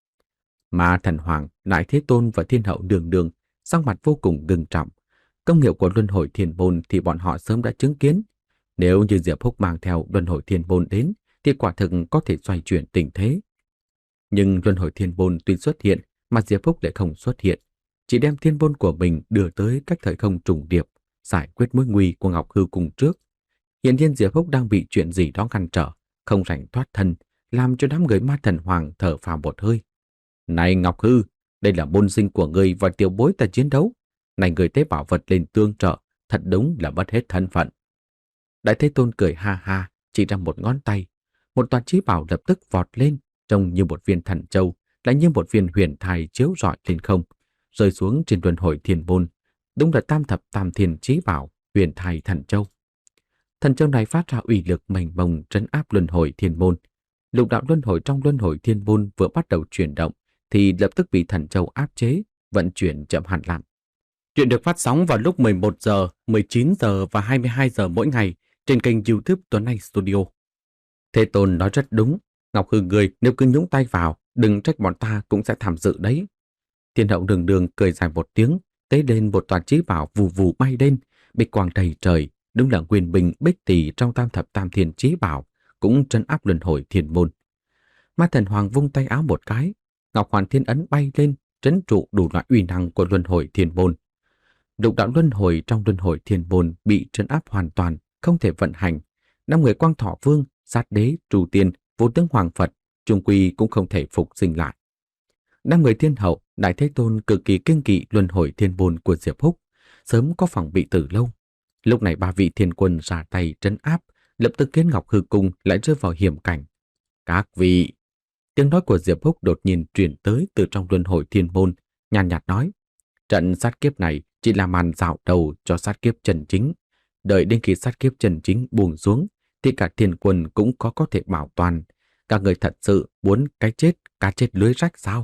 Ma Thần Hoàng, Đại Thế Tôn và Thiên Hậu đường đường sắc mặt vô cùng ngưng trọng. Công hiệu của luân hồi thiên môn thì bọn họ sớm đã chứng kiến. Nếu như Diệp Húc mang theo luân hồi thiên môn đến thì quả thực có thể xoay chuyển tình thế. Nhưng luân hồi thiên môn tuy xuất hiện mà Diệp Húc lại không xuất hiện, chỉ đem thiên môn của mình đưa tới cách thời không trùng điệp, giải quyết mối nguy của Ngọc Hư Cung trước. Hiện nhiên Diệp Húc đang bị chuyện gì đó ngăn trở, không rảnh thoát thân, làm cho đám người Ma Thần Hoàng thở phào một hơi. Này Ngọc Hư, đây là môn sinh của ngươi và tiểu bối ta chiến đấu. Này người tế bảo vật lên tương trợ, thật đúng là mất hết thân phận. Đại Thế Tôn cười ha ha, chỉ ra một ngón tay. Một toàn chí bảo lập tức vọt lên, trông như một viên thần châu, lại như một viên huyền thai chiếu rọi lên không, rơi xuống trên luân hồi thiên môn. Đúng là Tam Thập Tam Thiên chí bảo, huyền thai thần châu. Thần châu này phát ra uy lực mênh mông trấn áp luân hồi thiên môn. Lục đạo luân hồi trong luân hồi thiên môn vừa bắt đầu chuyển động, thì lập tức bị thần châu áp chế, vận chuyển chậm hẳn lại. Chuyện được phát sóng vào lúc mười một giờ, mười chín giờ và hai mươi hai giờ mỗi ngày trên kênh YouTube Tuấn Anh Studio. Thế Tôn nói rất đúng, Ngọc Hư người nếu cứ nhúng tay vào, đừng trách bọn ta cũng sẽ tham dự đấy. Thiên Hậu đường đường cười dài một tiếng, tế lên một toàn chí bảo vù vù bay lên, bích quang đầy trời, đúng là quyền bình bích tỷ trong Tam Thập Tam Thiên chí bảo, cũng trấn áp luân hồi thiên môn. Ma Thần Hoàng vung tay áo một cái, Ngọc Hoàn Thiên Ấn bay lên, trấn trụ đủ loại uy năng của luân hồi thiên môn. Lục đạo luân hồi trong luân hồi thiên môn bị trấn áp hoàn toàn, không thể vận hành. Năm người Quang Thọ Vương, Sát Đế, Trù Tiên, Vô Tướng Hoàng Phật, chung quy cũng không thể phục sinh lại. Năm người Thiên Hậu, Đại Thế Tôn cực kỳ kiêng kỵ luân hồi thiên môn của Diệp Húc, sớm có phòng bị từ lâu. Lúc này ba vị thiên quân ra tay trấn áp, lập tức khiến Ngọc Hư Cung lại rơi vào hiểm cảnh. Các vị, tiếng nói của Diệp Húc đột nhiên truyền tới từ trong luân hồi thiên môn, nhàn nhạt nói, trận sát kiếp này chỉ là màn dạo đầu cho sát kiếp chân chính. Đợi đến khi sát kiếp chân chính buông xuống, thì cả thiên quân cũng có có thể bảo toàn. Các người thật sự muốn cái chết, cá chết lưới rách sao?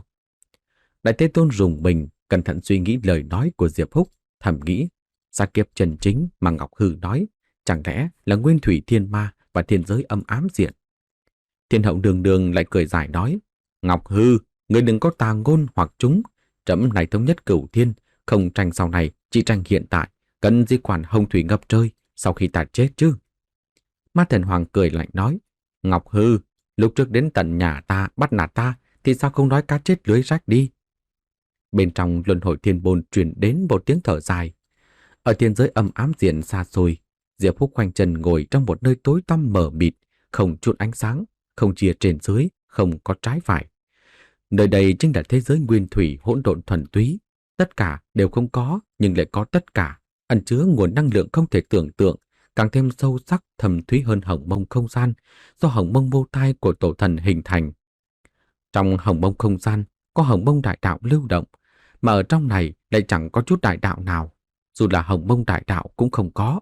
Đại Thế Tôn rùng mình, cẩn thận suy nghĩ lời nói của Diệp Húc, thầm nghĩ, sát kiếp chân chính mà Ngọc Hư nói, chẳng lẽ là nguyên thủy thiên ma và thiên giới âm ám diện? Thiên hậu đường đường lại cười giải nói, Ngọc Hư, ngươi đừng có tà ngôn hoặc trúng. Trẫm này thống nhất cửu thiên, không tranh sau này, chỉ tranh hiện tại, cần di quản hồng thủy ngập trời sau khi ta chết chứ. Ma Thần Hoàng cười lạnh nói, Ngọc Hư, lúc trước đến tận nhà ta bắt nạt ta thì sao không nói cá chết lưới rách đi. Bên trong luân hồi thiên bồn truyền đến một tiếng thở dài. Ở thiên giới âm ám diện xa xôi, Diệp Húc khoanh chân ngồi trong một nơi tối tăm mờ mịt, không chút ánh sáng, không chia trên dưới, không có trái phải. Nơi đây chính là thế giới nguyên thủy hỗn độn thuần túy, tất cả đều không có nhưng lại có tất cả, ẩn chứa nguồn năng lượng không thể tưởng tượng, càng thêm sâu sắc thầm thúy hơn hồng mông không gian do hồng mông vô thai của tổ thần hình thành. Trong hồng mông không gian có hồng mông đại đạo lưu động, mà ở trong này lại chẳng có chút đại đạo nào, dù là hồng mông đại đạo cũng không có.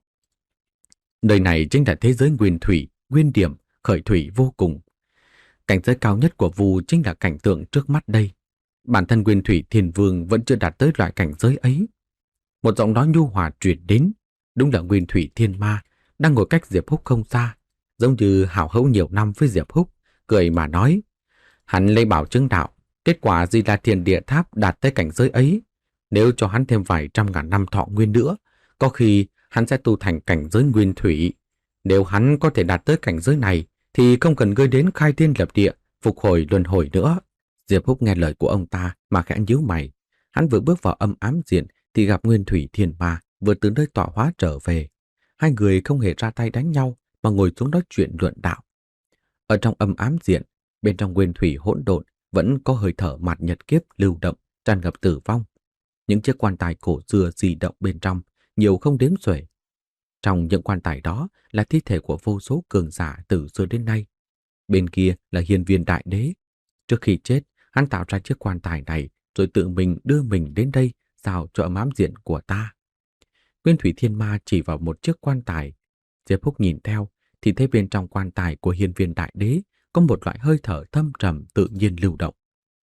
Nơi này chính là thế giới nguyên thủy, nguyên điểm, khởi thủy vô cùng. Cảnh giới cao nhất của Vu chính là cảnh tượng trước mắt đây. Bản thân Nguyên Thủy Thiên Vương vẫn chưa đạt tới loại cảnh giới ấy. Một giọng nói nhu hòa truyền đến, đúng là Nguyên Thủy Thiên Ma đang ngồi cách Diệp Húc không xa, giống như hảo hữu nhiều năm với Diệp Húc, cười mà nói: "Hắn lấy bảo chứng đạo, kết quả Di La Thiên Địa Tháp đạt tới cảnh giới ấy, nếu cho hắn thêm vài trăm ngàn năm thọ nguyên nữa, có khi hắn sẽ tu thành cảnh giới Nguyên Thủy. Nếu hắn có thể đạt tới cảnh giới này thì không cần gây đến khai thiên lập địa, phục hồi luân hồi nữa." Diệp Húc nghe lời của ông ta mà khẽ nhíu mày. Hắn vừa bước vào âm ám diện thì gặp Nguyên Thủy Thiên Ma vừa từ nơi tọa hóa trở về. Hai người không hề ra tay đánh nhau mà ngồi xuống nói chuyện luận đạo. Ở trong âm ám diện, bên trong Nguyên Thủy hỗn độn vẫn có hơi thở mạt nhật kiếp lưu động, tràn ngập tử vong. Những chiếc quan tài cổ xưa di động bên trong, nhiều không đếm xuể. Trong những quan tài đó là thi thể của vô số cường giả từ xưa đến nay. Bên kia là hiên viên đại đế. Trước khi chết, hắn tạo ra chiếc quan tài này rồi tự mình đưa mình đến đây giao cho âm ám diện của ta. Nguyên Thủy Thiên Ma chỉ vào một chiếc quan tài. Diệp Húc nhìn theo thì thấy bên trong quan tài của hiên viên đại đế có một loại hơi thở thâm trầm tự nhiên lưu động.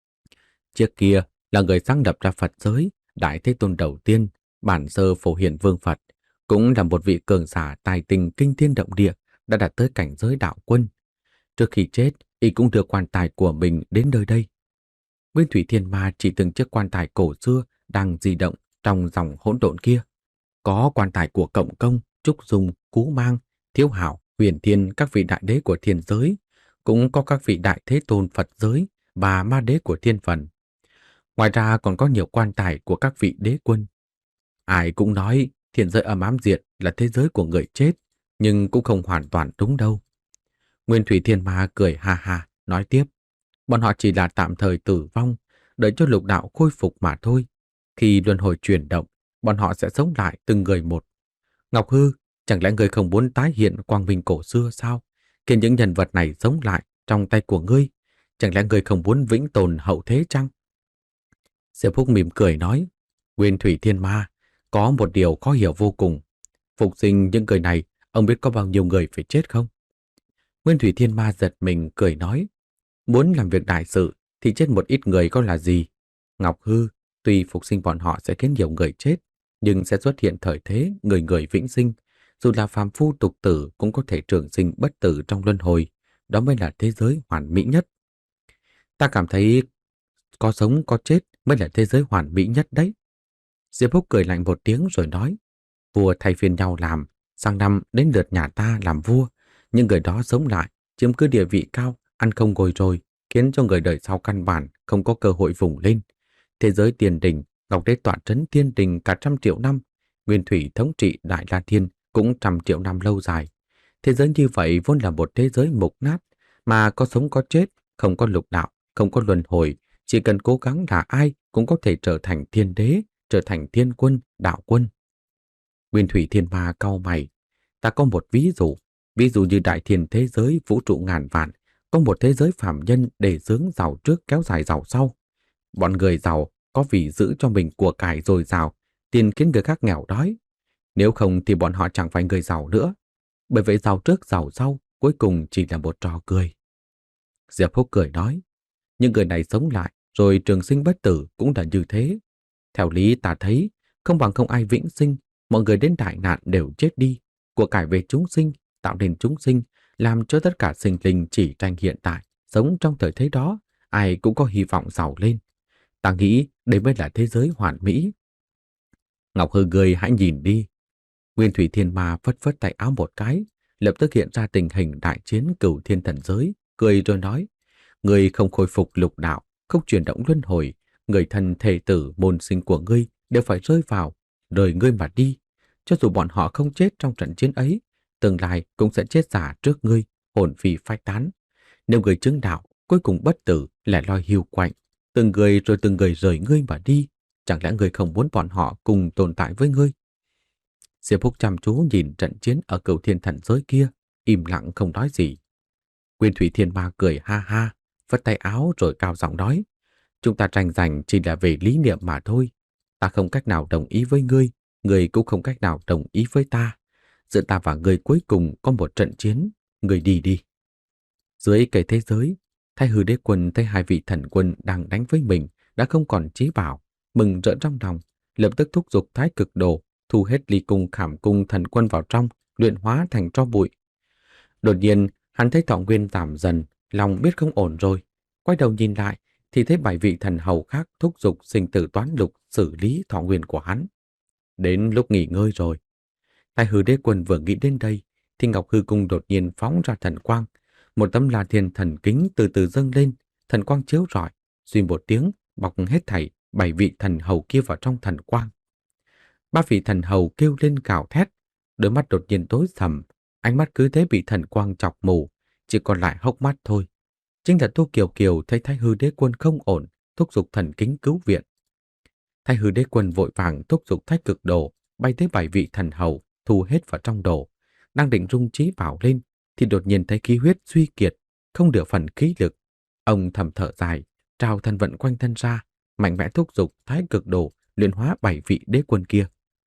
Chiếc kia là người sáng lập ra Phật giới, Đại Thế Tôn đầu tiên, bản sơ Phổ Hiền Vương Phật, cũng là một vị cường giả tài tình kinh thiên động địa, đã đạt tới cảnh giới đạo quân. Trước khi chết, y cũng đưa quan tài của mình đến nơi đây. Nguyên Thủy Thiên Ma chỉ từng chiếc quan tài cổ xưa đang di động trong dòng hỗn độn kia. Có quan tài của Cộng Công, Trúc Dung, Cú Mang, Thiếu Hảo, Huyền Thiên, các vị đại đế của thiên giới, cũng có các vị đại thế tôn Phật giới và ma đế của thiên phần. Ngoài ra còn có nhiều quan tài của các vị đế quân. Ai cũng nói thiên giới âm ám diện là thế giới của người chết, nhưng cũng không hoàn toàn đúng đâu. Nguyên Thủy Thiên Ma cười ha ha, nói tiếp, bọn họ chỉ là tạm thời tử vong, đợi cho lục đạo khôi phục mà thôi. Khi luân hồi chuyển động, bọn họ sẽ sống lại từng người một. Ngọc Hư, chẳng lẽ ngươi không muốn tái hiện quang minh cổ xưa sao? Khiến những nhân vật này sống lại trong tay của ngươi, chẳng lẽ ngươi không muốn vĩnh tồn hậu thế chăng? Diệp Húc mỉm cười nói, Nguyên Thủy Thiên Ma, có một điều khó hiểu vô cùng. Phục sinh những người này, ông biết có bao nhiêu người phải chết không? Nguyên Thủy Thiên Ma giật mình cười nói, muốn làm việc đại sự thì chết một ít người có là gì? Ngọc Hư, tuy phục sinh bọn họ sẽ khiến nhiều người chết, nhưng sẽ xuất hiện thời thế người người vĩnh sinh. Dù là phàm phu tục tử cũng có thể trường sinh bất tử trong luân hồi. Đó mới là thế giới hoàn mỹ nhất. Ta cảm thấy có sống có chết mới là thế giới hoàn mỹ nhất đấy. Diệp Húc cười lạnh một tiếng rồi nói, vua thay phiên nhau làm, sang năm đến lượt nhà ta làm vua. Nhưng người đó sống lại, chiếm cứ địa vị cao, ăn không ngồi rồi, khiến cho người đời sau căn bản không có cơ hội vùng lên. Thế giới tiền đình, Ngọc Đế tọa trấn thiên đình cả trăm triệu năm, Nguyên Thủy thống trị Đại La Thiên cũng trăm triệu năm lâu dài. Thế giới như vậy vốn là một thế giới mục nát, mà có sống có chết, không có lục đạo, không có luân hồi, chỉ cần cố gắng là ai cũng có thể trở thành thiên đế, trở thành thiên quân, đạo quân. Nguyên Thủy Thiên Ma cau mày, ta có một ví dụ. Ví dụ như đại thiên thế giới vũ trụ ngàn vạn, có một thế giới phàm nhân để dưỡng giàu trước kéo dài giàu sau. Bọn người giàu có vì giữ cho mình của cải dồi dào, tiền khiến người khác nghèo đói. Nếu không thì bọn họ chẳng phải người giàu nữa. Bởi vậy giàu trước giàu sau cuối cùng chỉ là một trò cười. Diệp Húc cười nói, những người này sống lại rồi trường sinh bất tử cũng là như thế. Theo lý ta thấy, không bằng không ai vĩnh sinh, mọi người đến đại nạn đều chết đi, của cải về chúng sinh, tạo nên chúng sinh, làm cho tất cả sinh linh chỉ tranh hiện tại, sống trong thời thế đó, ai cũng có hy vọng giàu lên. Ta nghĩ đây mới là thế giới hoàn mỹ. Ngọc Hư người hãy nhìn đi. Nguyên Thủy Thiên Ma phất phất tay áo một cái, lập tức hiện ra tình hình đại chiến Cửu Thiên Thần Giới, cười rồi nói: người không khôi phục lục đạo, không chuyển động luân hồi, người thân thể tử môn sinh của ngươi đều phải rơi vào, rời ngươi mà đi. Cho dù bọn họ không chết trong trận chiến ấy, tương lai cũng sẽ chết giả trước ngươi, hồn phi phách tán. Nếu người chứng đạo, cuối cùng bất tử, lẻ loi hiu quạnh, từng người rồi từng người rời ngươi mà đi, chẳng lẽ ngươi không muốn bọn họ cùng tồn tại với ngươi? Diệp Phúc chăm chú nhìn trận chiến ở Cửu Thiên Thần Giới kia, im lặng không nói gì. Nguyên Thủy Thiên Ma cười ha ha, vất tay áo rồi cao giọng nói: chúng ta tranh giành chỉ là về lý niệm mà thôi. Ta không cách nào đồng ý với ngươi, ngươi cũng không cách nào đồng ý với ta. Giữa ta và ngươi cuối cùng có một trận chiến, ngươi đi đi. Dưới cây thế giới, Thái Hư Đế Quân thấy hai vị thần quân đang đánh với mình đã không còn chí bảo, mừng rỡ trong lòng, lập tức thúc giục Thái Cực Đồ, thu hết ly cung khảm cung thần quân vào trong, luyện hóa thành tro bụi. Đột nhiên, hắn thấy thọ nguyên giảm dần, lòng biết không ổn rồi. Quay đầu nhìn lại, thì thấy bảy vị thần hầu khác thúc giục sinh tử toán lục xử lý thọ nguyên của hắn. Đến lúc nghỉ ngơi rồi. Thái Hư Đế Quân vừa nghĩ đến đây, thì Ngọc Hư Cung đột nhiên phóng ra thần quang. Một tấm La Thiên thần kính từ từ dâng lên, thần quang chiếu rọi, suy một tiếng, bọc hết thảy bảy vị thần hầu kia vào trong thần quang. Ba vị thần hầu kêu lên gào thét, đôi mắt đột nhiên tối sầm, ánh mắt cứ thế bị thần quang chọc mù, chỉ còn lại hốc mắt thôi. Chính là Tô Kiều Kiều thấy Thái Hư Đế Quân không ổn, thúc giục thần kính cứu viện. Thái Hư Đế Quân vội vàng thúc giục Thái Cực Đồ, bay tới bảy vị thần hầu, thu hết vào trong đồ, đang định rung trí bảo lên, thì đột nhiên thấy khí huyết suy kiệt, không được phần khí lực. Ông thầm thở dài, trao thần vận quanh thân ra, mạnh mẽ thúc giục Thái Cực Đồ luyện hóa bảy vị đế quân kia.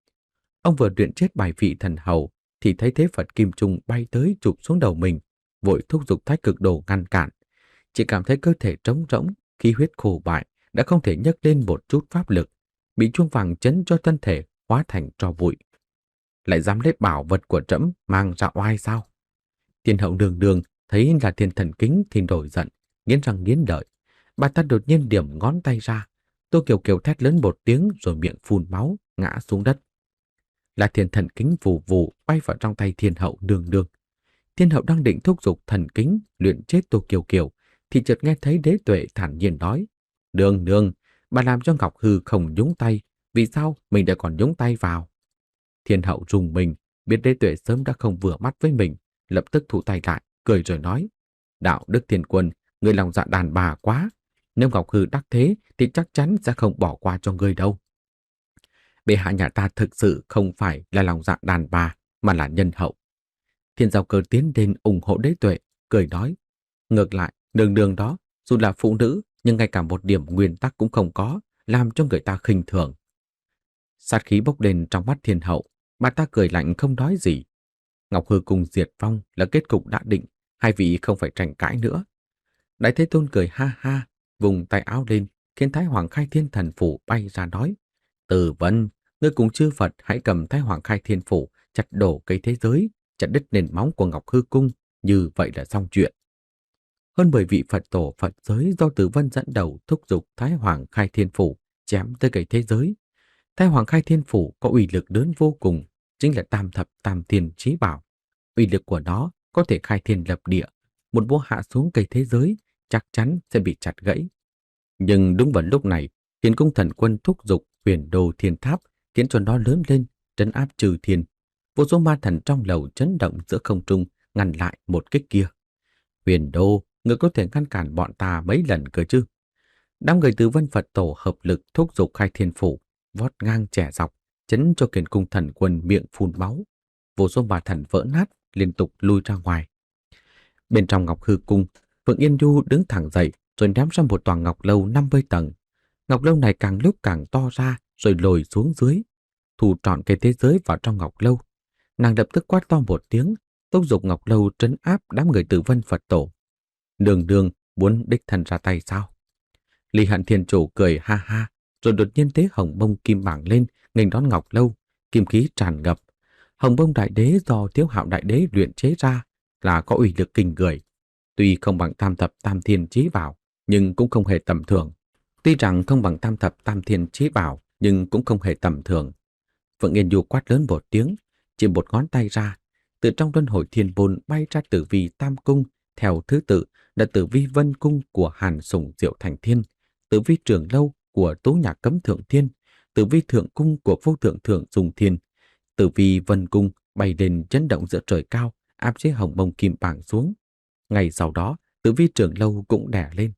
Ông vừa luyện chết bảy vị thần hầu, thì thấy thế Phật Kim Trung bay tới chụp xuống đầu mình, vội thúc giục Thái Cực Đồ ngăn cản. Chỉ cảm thấy cơ thể trống rỗng, khí huyết khô bại, đã không thể nhấc lên một chút pháp lực, bị chuông vàng chấn cho thân thể hóa thành tro bụi. Lại dám lấy bảo vật của trẫm mang ra oai sao? Thiên hậu đường đường thấy là thiên thần kính thì nổi giận, nghiến răng nghiến lợi. Bà ta đột nhiên điểm ngón tay ra, Tô Kiều Kiều thét lớn một tiếng rồi miệng phun máu, ngã xuống đất. Là thiên thần kính vù vù bay vào trong tay thiên hậu đường đường. Thiên hậu đang định thúc giục thần kính luyện chết Tô Kiều Kiều, thì chợt nghe thấy Đế Tuệ thản nhiên nói: Đường đường, bà làm cho Ngọc Hư không nhúng tay, vì sao mình lại còn nhúng tay vào? Thiên hậu rùng mình, biết Đế Tuệ sớm đã không vừa mắt với mình, lập tức thu tay lại, cười rồi nói: Đạo Đức Thiên Quân, người lòng dạ đàn bà quá. Nếu Ngọc Hư đắc thế thì chắc chắn sẽ không bỏ qua cho ngươi đâu. Bệ hạ nhà ta thực sự không phải là lòng dạ đàn bà, mà là nhân hậu. Thiên Giao Cơ tiến đến ủng hộ Đế Tuệ, cười nói: Ngược lại, đường đường đó, dù là phụ nữ, nhưng ngay cả một điểm nguyên tắc cũng không có, làm cho người ta khinh thường. Sát khí bốc lên trong mắt thiên hậu, bà ta cười lạnh không nói gì. Ngọc Hư cùng diệt vong là kết cục đã định, hai vị không phải tranh cãi nữa. Đại Thế Tôn cười ha ha, vùng tay áo lên, khiến Thái Hoàng Khai Thiên Thần Phủ bay ra nói: Từ Vân, ngươi cùng chư Phật hãy cầm Thái Hoàng Khai Thiên Phủ chặt đổ cây thế giới, chặt đứt nền móng của Ngọc Hư Cung, như vậy là xong chuyện. Hơn mười vị Phật tổ Phật giới do Từ Vân dẫn đầu thúc giục Thái Hoàng Khai Thiên Phủ chém tới cây thế giới. Thái Hoàng Khai Thiên Phủ có uy lực lớn vô cùng, chính là tam thập tam thiên chí bảo. Uy lực của nó có thể khai thiên lập địa, một búa hạ xuống cây thế giới chắc chắn sẽ bị chặt gãy. Nhưng đúng vào lúc này, Hiền Cung Thần Quân thúc giục Huyền Đô Thiên Tháp, khiến cho nó lớn lên, trấn áp trừ thiên. Vô số ma thần trong lầu chấn động giữa không trung, ngăn lại một kích kia. Huyền Đô, ngươi có thể ngăn cản bọn ta mấy lần cơ chứ? Đám người Từ Vân Phật tổ hợp lực thúc giục Khai Thiên Phủ, vót ngang trẻ dọc, chấn cho Hiền Cung Thần Quân miệng phun máu. Vô số ma thần vỡ nát, liên tục lui ra ngoài. Bên trong Ngọc Hư Cung, Phượng Yên Du đứng thẳng dậy rồi ném ra một tòa ngọc lâu năm mươi tầng. Ngọc lâu này càng lúc càng to ra rồi lồi xuống dưới, thu trọn cái thế giới vào trong ngọc lâu. Nàng lập tức quát to một tiếng, thúc giục ngọc lâu trấn áp đám người Từ Vân Phật tổ. Đường đường muốn đích thân ra tay sao? Lý Hận Thiên Chủ cười ha ha, rồi đột nhiên tế hồng bông kim bảng lên, nghênh đón ngọc lâu, kim khí tràn ngập. Hồng bông đại đế do Thiếu Hạo đại đế luyện chế ra, là có uy lực kinh người. Tuy không bằng tam thập tam thiên chí bảo, nhưng cũng không hề tầm thường. Tuy rằng không bằng tam thập tam thiên chí bảo, nhưng cũng không hề tầm thường. Phượng Yên Du quát lớn một tiếng, chỉ một ngón tay ra, từ trong luân hồi thiên bồn bay ra tử vi tam cung, theo thứ tự là tử vi vân cung của Hàn Sủng Diệu Thành Thiên, tử vi trường lâu của Tố Nhạc Cấm Thượng Thiên, tử vi thượng cung của Vô Thượng Thượng Dung Thiên. Tử vi vân cung bay lên chấn động giữa trời cao, áp chế hồng mông kim bảng xuống. Ngày sau đó, tử vi trường lâu cũng đè lên.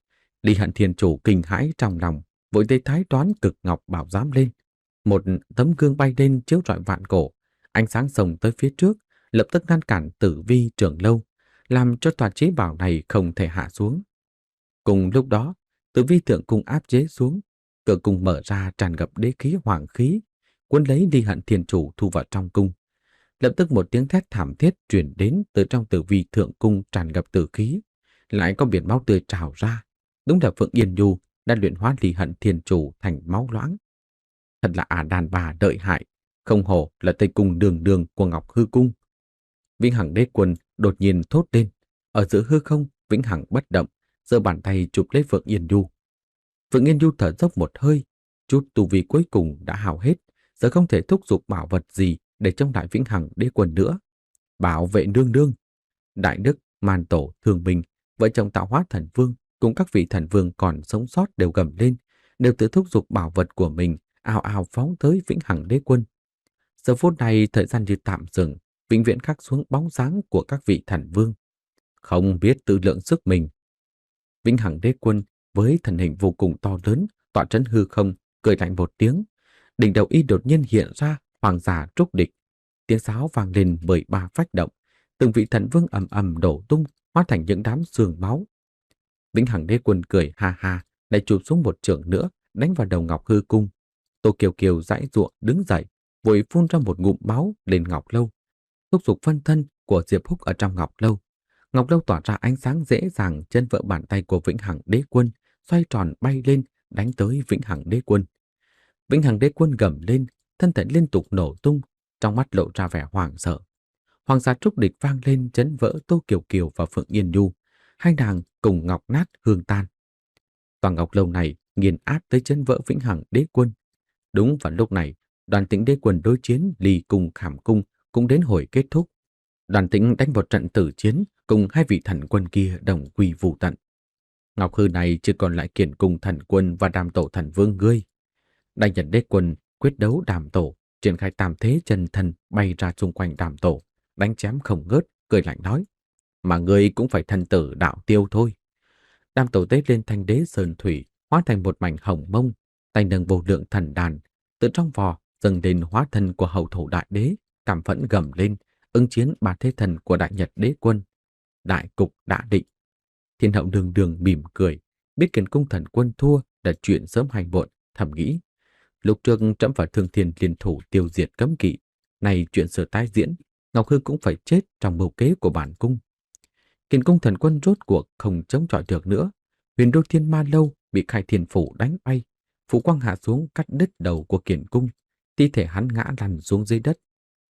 Lý Hận Thiên Chủ kinh hãi trong lòng, vội tay thái toán cực ngọc bảo giám lên. Một tấm gương bay lên chiếu rọi vạn cổ, ánh sáng sồng tới phía trước, lập tức ngăn cản tử vi trường lâu, làm cho tòa chí bảo này không thể hạ xuống. Cùng lúc đó, tử vi thượng cung áp chế xuống, cửa cung mở ra tràn ngập đế khí hoàng khí, cuốn lấy Lý Hận Thiên Chủ thu vào trong cung. Lập tức một tiếng thét thảm thiết truyền đến từ trong tử vi thượng cung tràn ngập tử khí, lại có biển máu tươi trào ra. Đúng là Phượng Yên Du đã luyện hóa Lý Hận Thiên Chủ thành máu loãng. Thật là ả đàn bà đợi hại, không hổ là Tây Cung đường đường của Ngọc Hư Cung. Vĩnh Hằng Đế Quân đột nhiên thốt lên, ở giữa hư không, Vĩnh Hằng bất động, giơ bàn tay chụp lấy Phượng Yên Du. Phượng Yên Du thở dốc một hơi, chút tu vi cuối cùng đã hao hết, giờ không thể thúc giục bảo vật gì để chống lại Vĩnh Hằng Đế Quân nữa. Bảo vệ nương nương, Đại Đức, Man Tổ, Thương Bình, vợ chồng Tạo Hóa Thần Vương cùng các vị thần vương còn sống sót đều gầm lên, đều tự thúc giục bảo vật của mình, ào ào phóng tới Vĩnh Hằng Đế Quân. Giờ phút này thời gian như tạm dừng, vĩnh viễn khắc xuống bóng dáng của các vị thần vương. Không biết tự lượng sức mình. Vĩnh Hằng Đế Quân với thân hình vô cùng to lớn, tọa trấn hư không, cười lạnh một tiếng. Đỉnh đầu y đột nhiên hiện ra hoàng giả trúc địch. Tiếng sáo vang lên mười ba phách động, từng vị thần vương ầm ầm đổ tung, hóa thành những đám xương máu. Vĩnh Hằng Đế Quân cười ha ha, lại chụp xuống một chưởng nữa, đánh vào đầu Ngọc Hư Cung. Tô Kiều Kiều giãy giụa đứng dậy, vội phun ra một ngụm máu lên Ngọc Lâu, thúc giục phân thân của Diệp Húc ở trong Ngọc Lâu. Ngọc Lâu tỏa ra ánh sáng dễ dàng, chân vỡ bàn tay của Vĩnh Hằng Đế Quân, xoay tròn bay lên, đánh tới Vĩnh Hằng Đế Quân. Vĩnh Hằng Đế Quân gầm lên, thân thể liên tục nổ tung, trong mắt lộ ra vẻ hoảng sợ. Hoàng gia trúc địch vang lên chấn vỡ Tô Kiều Kiều và Phượng Yên Du, hai nàng cùng ngọc nát hương tan. Toàn Ngọc Lâu này nghiền áp tới chấn vỡ Vĩnh Hằng Đế Quân. Đúng vào lúc này, Đoàn Tĩnh Đế Quân đối chiến Ly Cung Khảm Cung cũng đến hồi kết thúc. Đoàn Tĩnh đánh một trận tử chiến cùng hai vị thần quân kia đồng quy vu tận. Ngọc Hư này chỉ còn lại Kiền Cung thần quân và Đàm Tổ thần vương ngươi. Đại Nhật Đế Quân quyết đấu Đàm Tổ, triển khai tam thế chân thần bay ra xung quanh Đàm Tổ, đánh chém không ngớt, cười lạnh nói: mà ngươi cũng phải thân tử đạo tiêu thôi. Đàm Tổ tế lên thanh đế sơn thủy, hóa thành một mảnh hồng mông, tay nâng vô lượng thần đàn, từ trong vò dâng lên hóa thân của hậu thổ đại đế, cảm phẫn gầm lên, ứng chiến ba thế thần của Đại Nhật Đế Quân. Đại cục đã định. Thiên hậu đường đường mỉm cười, biết Kiền Cung thần quân thua là chuyện sớm hay muộn, thầm nghĩ: lúc trước trẫm và Thương Thiên liên thủ tiêu diệt cấm kỵ, này chuyện sửa tái diễn, Ngọc Hư cũng phải chết trong mưu kế của bản cung. Kiền Cung thần quân rốt cuộc không chống chọi được nữa, Huyền Đô Thiên Ma Lâu bị Khai Thiên Phủ đánh bay, phủ quang hạ xuống cắt đứt đầu của Kiền Cung, thi thể hắn ngã lăn xuống dưới đất.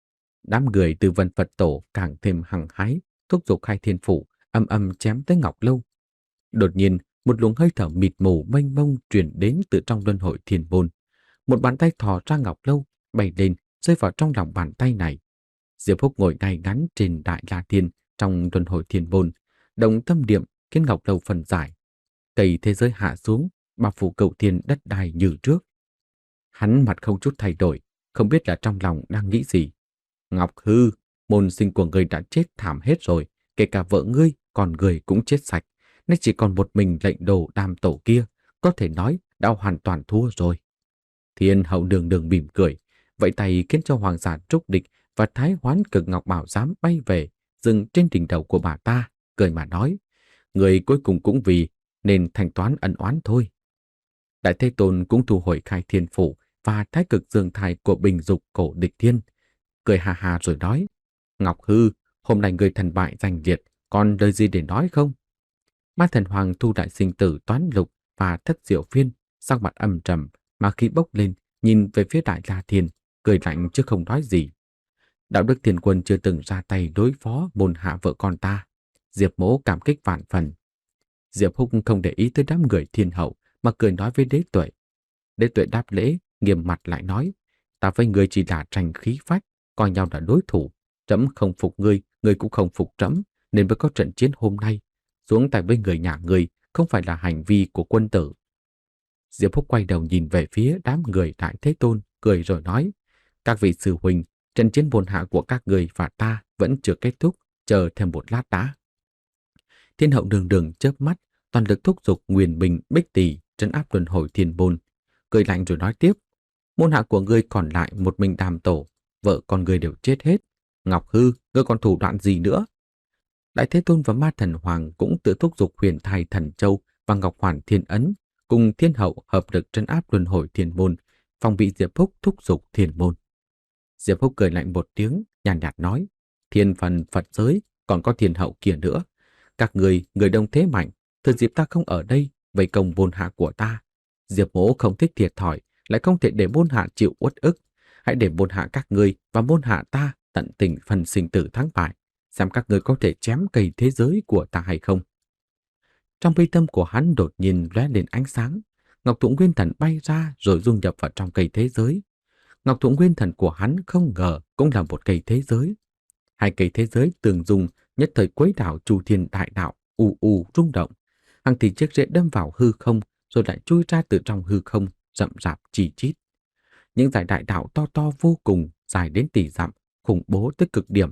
Đám người từ Vân Phật Tổ càng thêm hăng hái, thúc giục Khai Thiên Phủ âm âm chém tới Ngọc Lâu. Đột nhiên, một luồng hơi thở mịt mù mênh mông truyền đến từ trong luân hồi thiên bôn. Một bàn tay thò ra Ngọc Lâu, bay lên, rơi vào trong lòng bàn tay này. Diệp Húc ngồi ngay ngắn trên Đại La Thiên trong luân hồi thiên bôn, đồng tâm niệm khiến Ngọc Lâu phân giải. Cây thế giới hạ xuống, bao phủ cựu thiên đất đai như trước. Hắn mặt không chút thay đổi, không biết là trong lòng đang nghĩ gì. Ngọc Hư, môn sinh của ngươi đã chết thảm hết rồi, kể cả vợ ngươi, còn người cũng chết sạch. Nên chỉ còn một mình lệnh đồ Đàm Tổ kia, có thể nói đã hoàn toàn thua rồi. Thiên hậu đường đường mỉm cười, vậy tay khiến cho hoàng giả trúc địch và thái hoán cực ngọc bảo giám bay về, dừng trên đỉnh đầu của bà ta, cười mà nói: người cuối cùng cũng vì nên thanh toán ân oán thôi. Đại Thế Tôn cũng thu hồi Khai Thiên Phủ và thái cực dương thai của Bình Dục cổ địch thiên, cười hà hà rồi nói: Ngọc Hư, hôm nay người thần bại giành liệt, còn lời gì để nói không? Ma Thần Hoàng thu đại sinh tử toán lục và thất diệu phiên, sắc mặt âm trầm mà khí bốc lên, nhìn về phía Đại La Thiên, cười lạnh chứ không nói gì. Đạo đức Thiên Quân chưa từng ra tay đối phó môn hạ vợ con ta. Diệp Mỗ cảm kích vạn phần. Diệp Húc không để ý tới đám người Thiên Hậu mà cười nói với Đế Tuệ. Đế Tuệ đáp lễ, nghiêm mặt lại nói, ta với ngươi chỉ là tranh khí phách, coi nhau là đối thủ. Trẫm không phục ngươi, ngươi cũng không phục trẫm, nên mới có trận chiến hôm nay. Xuống tay với người nhà ngươi không phải là hành vi của quân tử. Diệp Húc quay đầu nhìn về phía đám người Đại Thế Tôn, cười rồi nói, các vị sư huynh, trận chiến bồn hạ của các người và ta vẫn chưa kết thúc, chờ thêm một lát đã. Thiên Hậu đường đường chớp mắt, toàn lực thúc giục Nguyên Bình Bích Tỳ trấn áp luân hồi thiên bôn, cười lạnh rồi nói tiếp, môn hạ của ngươi còn lại một mình Đàm Tổ, vợ con ngươi đều chết hết. Ngọc Hư, ngươi còn thủ đoạn gì nữa? Đại Thế Tôn và Ma Thần Hoàng cũng tự thúc giục Huyền Thai Thần Châu và Ngọc Hoàn Thiên Ấn, cùng Thiên Hậu hợp lực trấn áp luân hồi thiên môn, phòng bị Diệp Húc thúc giục thiên môn. Diệp Húc cười lạnh một tiếng, nhàn nhạt nói, thiên phần Phật giới còn có Thiên Hậu kia nữa. Các người, người đông thế mạnh, thừa dịp ta không ở đây, vây công môn hạ của ta. Diệp Mỗ không thích thiệt thòi, lại không thể để môn hạ chịu uất ức. Hãy để môn hạ các ngươi và môn hạ ta tận tình phần sinh tử thắng bại, xem các ngươi có thể chém cây thế giới của ta hay không. Trong mi tâm của hắn đột nhiên lóe lên ánh sáng, Ngọc Thụ Nguyên Thần bay ra rồi dung nhập vào trong cây thế giới. Ngọc Thụ Nguyên Thần của hắn không ngờ cũng là một cây thế giới. Hai cây thế giới tương dung, nhất thời quấy đảo Chu Thiên Đại Đạo u u rung động. Hàng tỷ chiếc rễ đâm vào hư không rồi lại chui ra từ trong hư không, rậm rạp chi chít. Những dải đại đạo to to vô cùng, dài đến tỷ dặm, khủng bố tới cực điểm.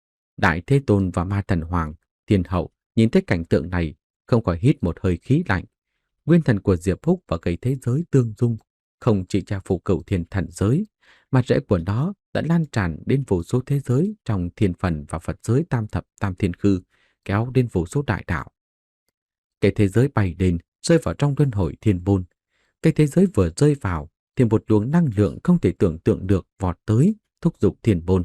Đại Thế Tôn và Ma Thần Hoàng, Thiên Hậu nhìn thấy cảnh tượng này, không khỏi hít một hơi khí lạnh. Nguyên thần của Diệp Húc và cây thế giới tương dung, không chỉ che phủ cửu thiên thần giới, mà rễ của nó đã lan tràn đến vô số thế giới trong thiên phần và Phật giới tam thập tam thiên khư, kéo đến vô số đại đạo. Cây thế giới bay lên, rơi vào trong luân hồi thiên môn. Cây thế giới vừa rơi vào, thì một luồng năng lượng không thể tưởng tượng được vọt tới, thúc giục thiên môn.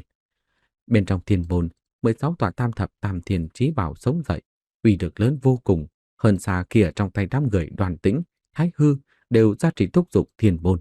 Bên trong thiên môn, mười sáu tòa tam thập tam thiên chí bảo sống dậy, uy lực lớn vô cùng, hơn xa khi ở trong tay đám người Đoàn Tĩnh, Thái Hư đều ra chỉ thúc giục thiên môn.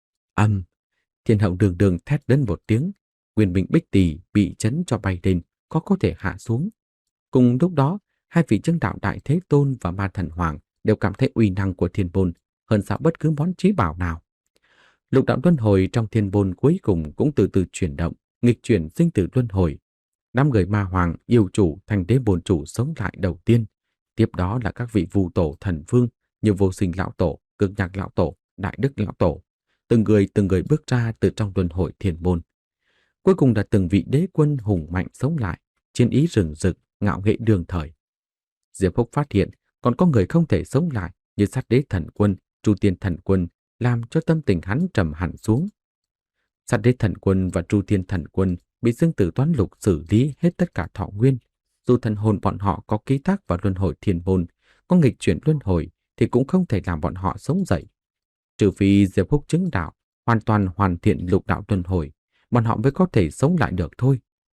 Âm, Thiên Hậu đường đường thét đến một tiếng, Nguyên Bình Bích Tỳ bị chấn cho bay lên, có có thể hạ xuống. Cùng lúc đó, hai vị chứng đạo Đại Thế Tôn và Ma Thần Hoàng đều cảm thấy uy năng của thiên môn hơn xa bất cứ món chí bảo nào. Lục đạo luân hồi trong thiên môn cuối cùng cũng từ từ chuyển động, nghịch chuyển sinh tử luân hồi. Năm người Ma Hoàng, yêu chủ, thành đế bổn chủ sống lại đầu tiên. Tiếp đó là các vị vu tổ thần vương như Vô Sinh lão tổ, Cực Nhạc lão tổ, Đại Đức lão tổ. Từng người từng người bước ra từ trong luân hồi thiên môn. Cuối cùng là từng vị đế quân hùng mạnh sống lại, chiến ý rừng rực, ngạo nghệ đương thời. Diệp Húc phát hiện còn có người không thể sống lại như Sát Đế Thần Quân, Chu Tiên Thần Quân, làm cho tâm tình hắn trầm hẳn xuống. Sát Đế Thần Quân và Chu Tiên Thần Quân bị Dương Tử Toán Lục xử lý hết tất cả thọ nguyên. Dù thần hồn bọn họ có ký thác vào luân hồi thiên môn, có nghịch chuyển luân hồi thì cũng không thể làm bọn họ sống dậy. Trừ phi Diệp Húc chứng đạo, hoàn toàn hoàn thiện lục đạo luân hồi, bọn họ mới có thể sống lại được thôi.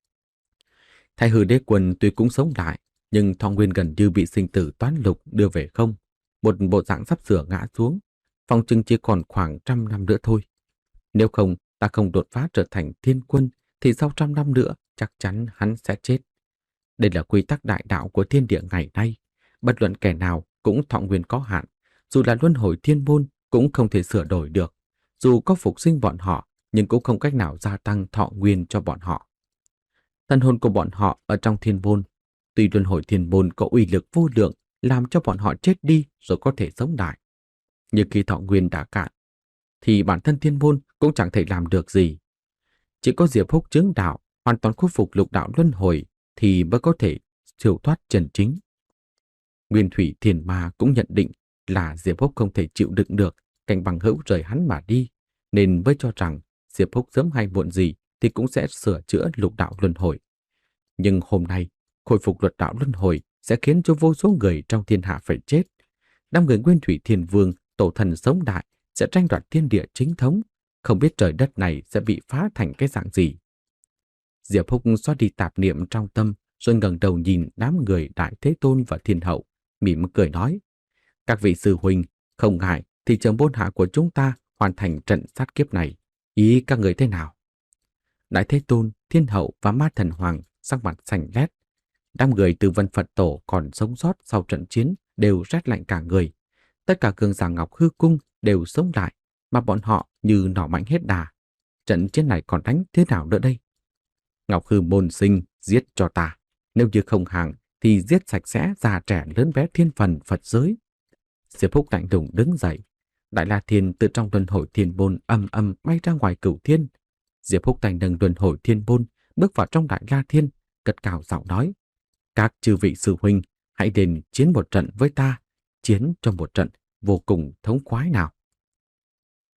Thái Hư Đế Quân tuy cũng sống lại, nhưng thọ nguyên gần như bị Sinh Tử Toán Lục đưa về không. Một bộ dạng sắp sửa ngã xuống, phòng chừng chỉ còn khoảng trăm năm nữa thôi. Nếu không, ta không đột phá trở thành thiên quân, thì sau trăm năm nữa chắc chắn hắn sẽ chết. Đây là quy tắc đại đạo của thiên địa ngày nay. Bất luận kẻ nào cũng thọ nguyên có hạn, dù là luân hồi thiên môn cũng không thể sửa đổi được. Dù có phục sinh bọn họ, nhưng cũng không cách nào gia tăng thọ nguyên cho bọn họ. Thần hồn của bọn họ ở trong thiên môn, tuy luân hồi thiên môn có uy lực vô lượng, làm cho bọn họ chết đi rồi có thể sống lại. Nhưng khi thọ nguyên đã cạn, thì bản thân thiên môn cũng chẳng thể làm được gì. Chỉ có Diệp Húc chứng đạo, hoàn toàn khôi phục lục đạo luân hồi, thì mới có thể siêu thoát chân chính. Nguyên Thủy Thiền Ma cũng nhận định là Diệp Húc không thể chịu đựng được cảnh bằng hữu rời hắn mà đi, nên mới cho rằng Diệp Húc sớm hay muộn gì thì cũng sẽ sửa chữa lục đạo luân hồi. Nhưng hôm nay, khôi phục lục đạo luân hồi sẽ khiến cho vô số người trong thiên hạ phải chết. Năm người Nguyên Thủy Thiền Vương, tổ thần sống đại sẽ tranh đoạt thiên địa chính thống, không biết trời đất này sẽ bị phá thành cái dạng gì. Diệp Húc xóa đi tạp niệm trong tâm, rồi ngẩng đầu nhìn đám người Đại Thế Tôn và Thiên Hậu, mỉm cười nói: các vị sư huynh, không ngại thì chờ môn hạ của chúng ta hoàn thành trận sát kiếp này, ý các người thế nào? Đại Thế Tôn, Thiên Hậu và Ma Thần Hoàng sắc mặt xanh lét. Đám người từ Vân Phật Tổ còn sống sót sau trận chiến đều rét lạnh cả người. Tất cả cường giả Ngọc Hư Cung đều sống lại, mà bọn họ như nỏ mạnh hết đà. Trận chiến này còn đánh thế nào nữa đây? Ngọc Hư môn sinh, giết cho ta. Nếu như không hàng thì giết sạch sẽ già trẻ lớn bé thiên phần Phật giới. Diệp Húc lạnh lùng đứng dậy. Đại La Thiên từ trong luân hồi thiên môn âm âm bay ra ngoài cửu thiên. Diệp Húc tay nâng luân hồi thiên môn bước vào trong Đại La Thiên, cất cao giọng nói: các chư vị sư huynh, hãy đến chiến một trận với ta, chiến trong một trận vô cùng thống khoái nào.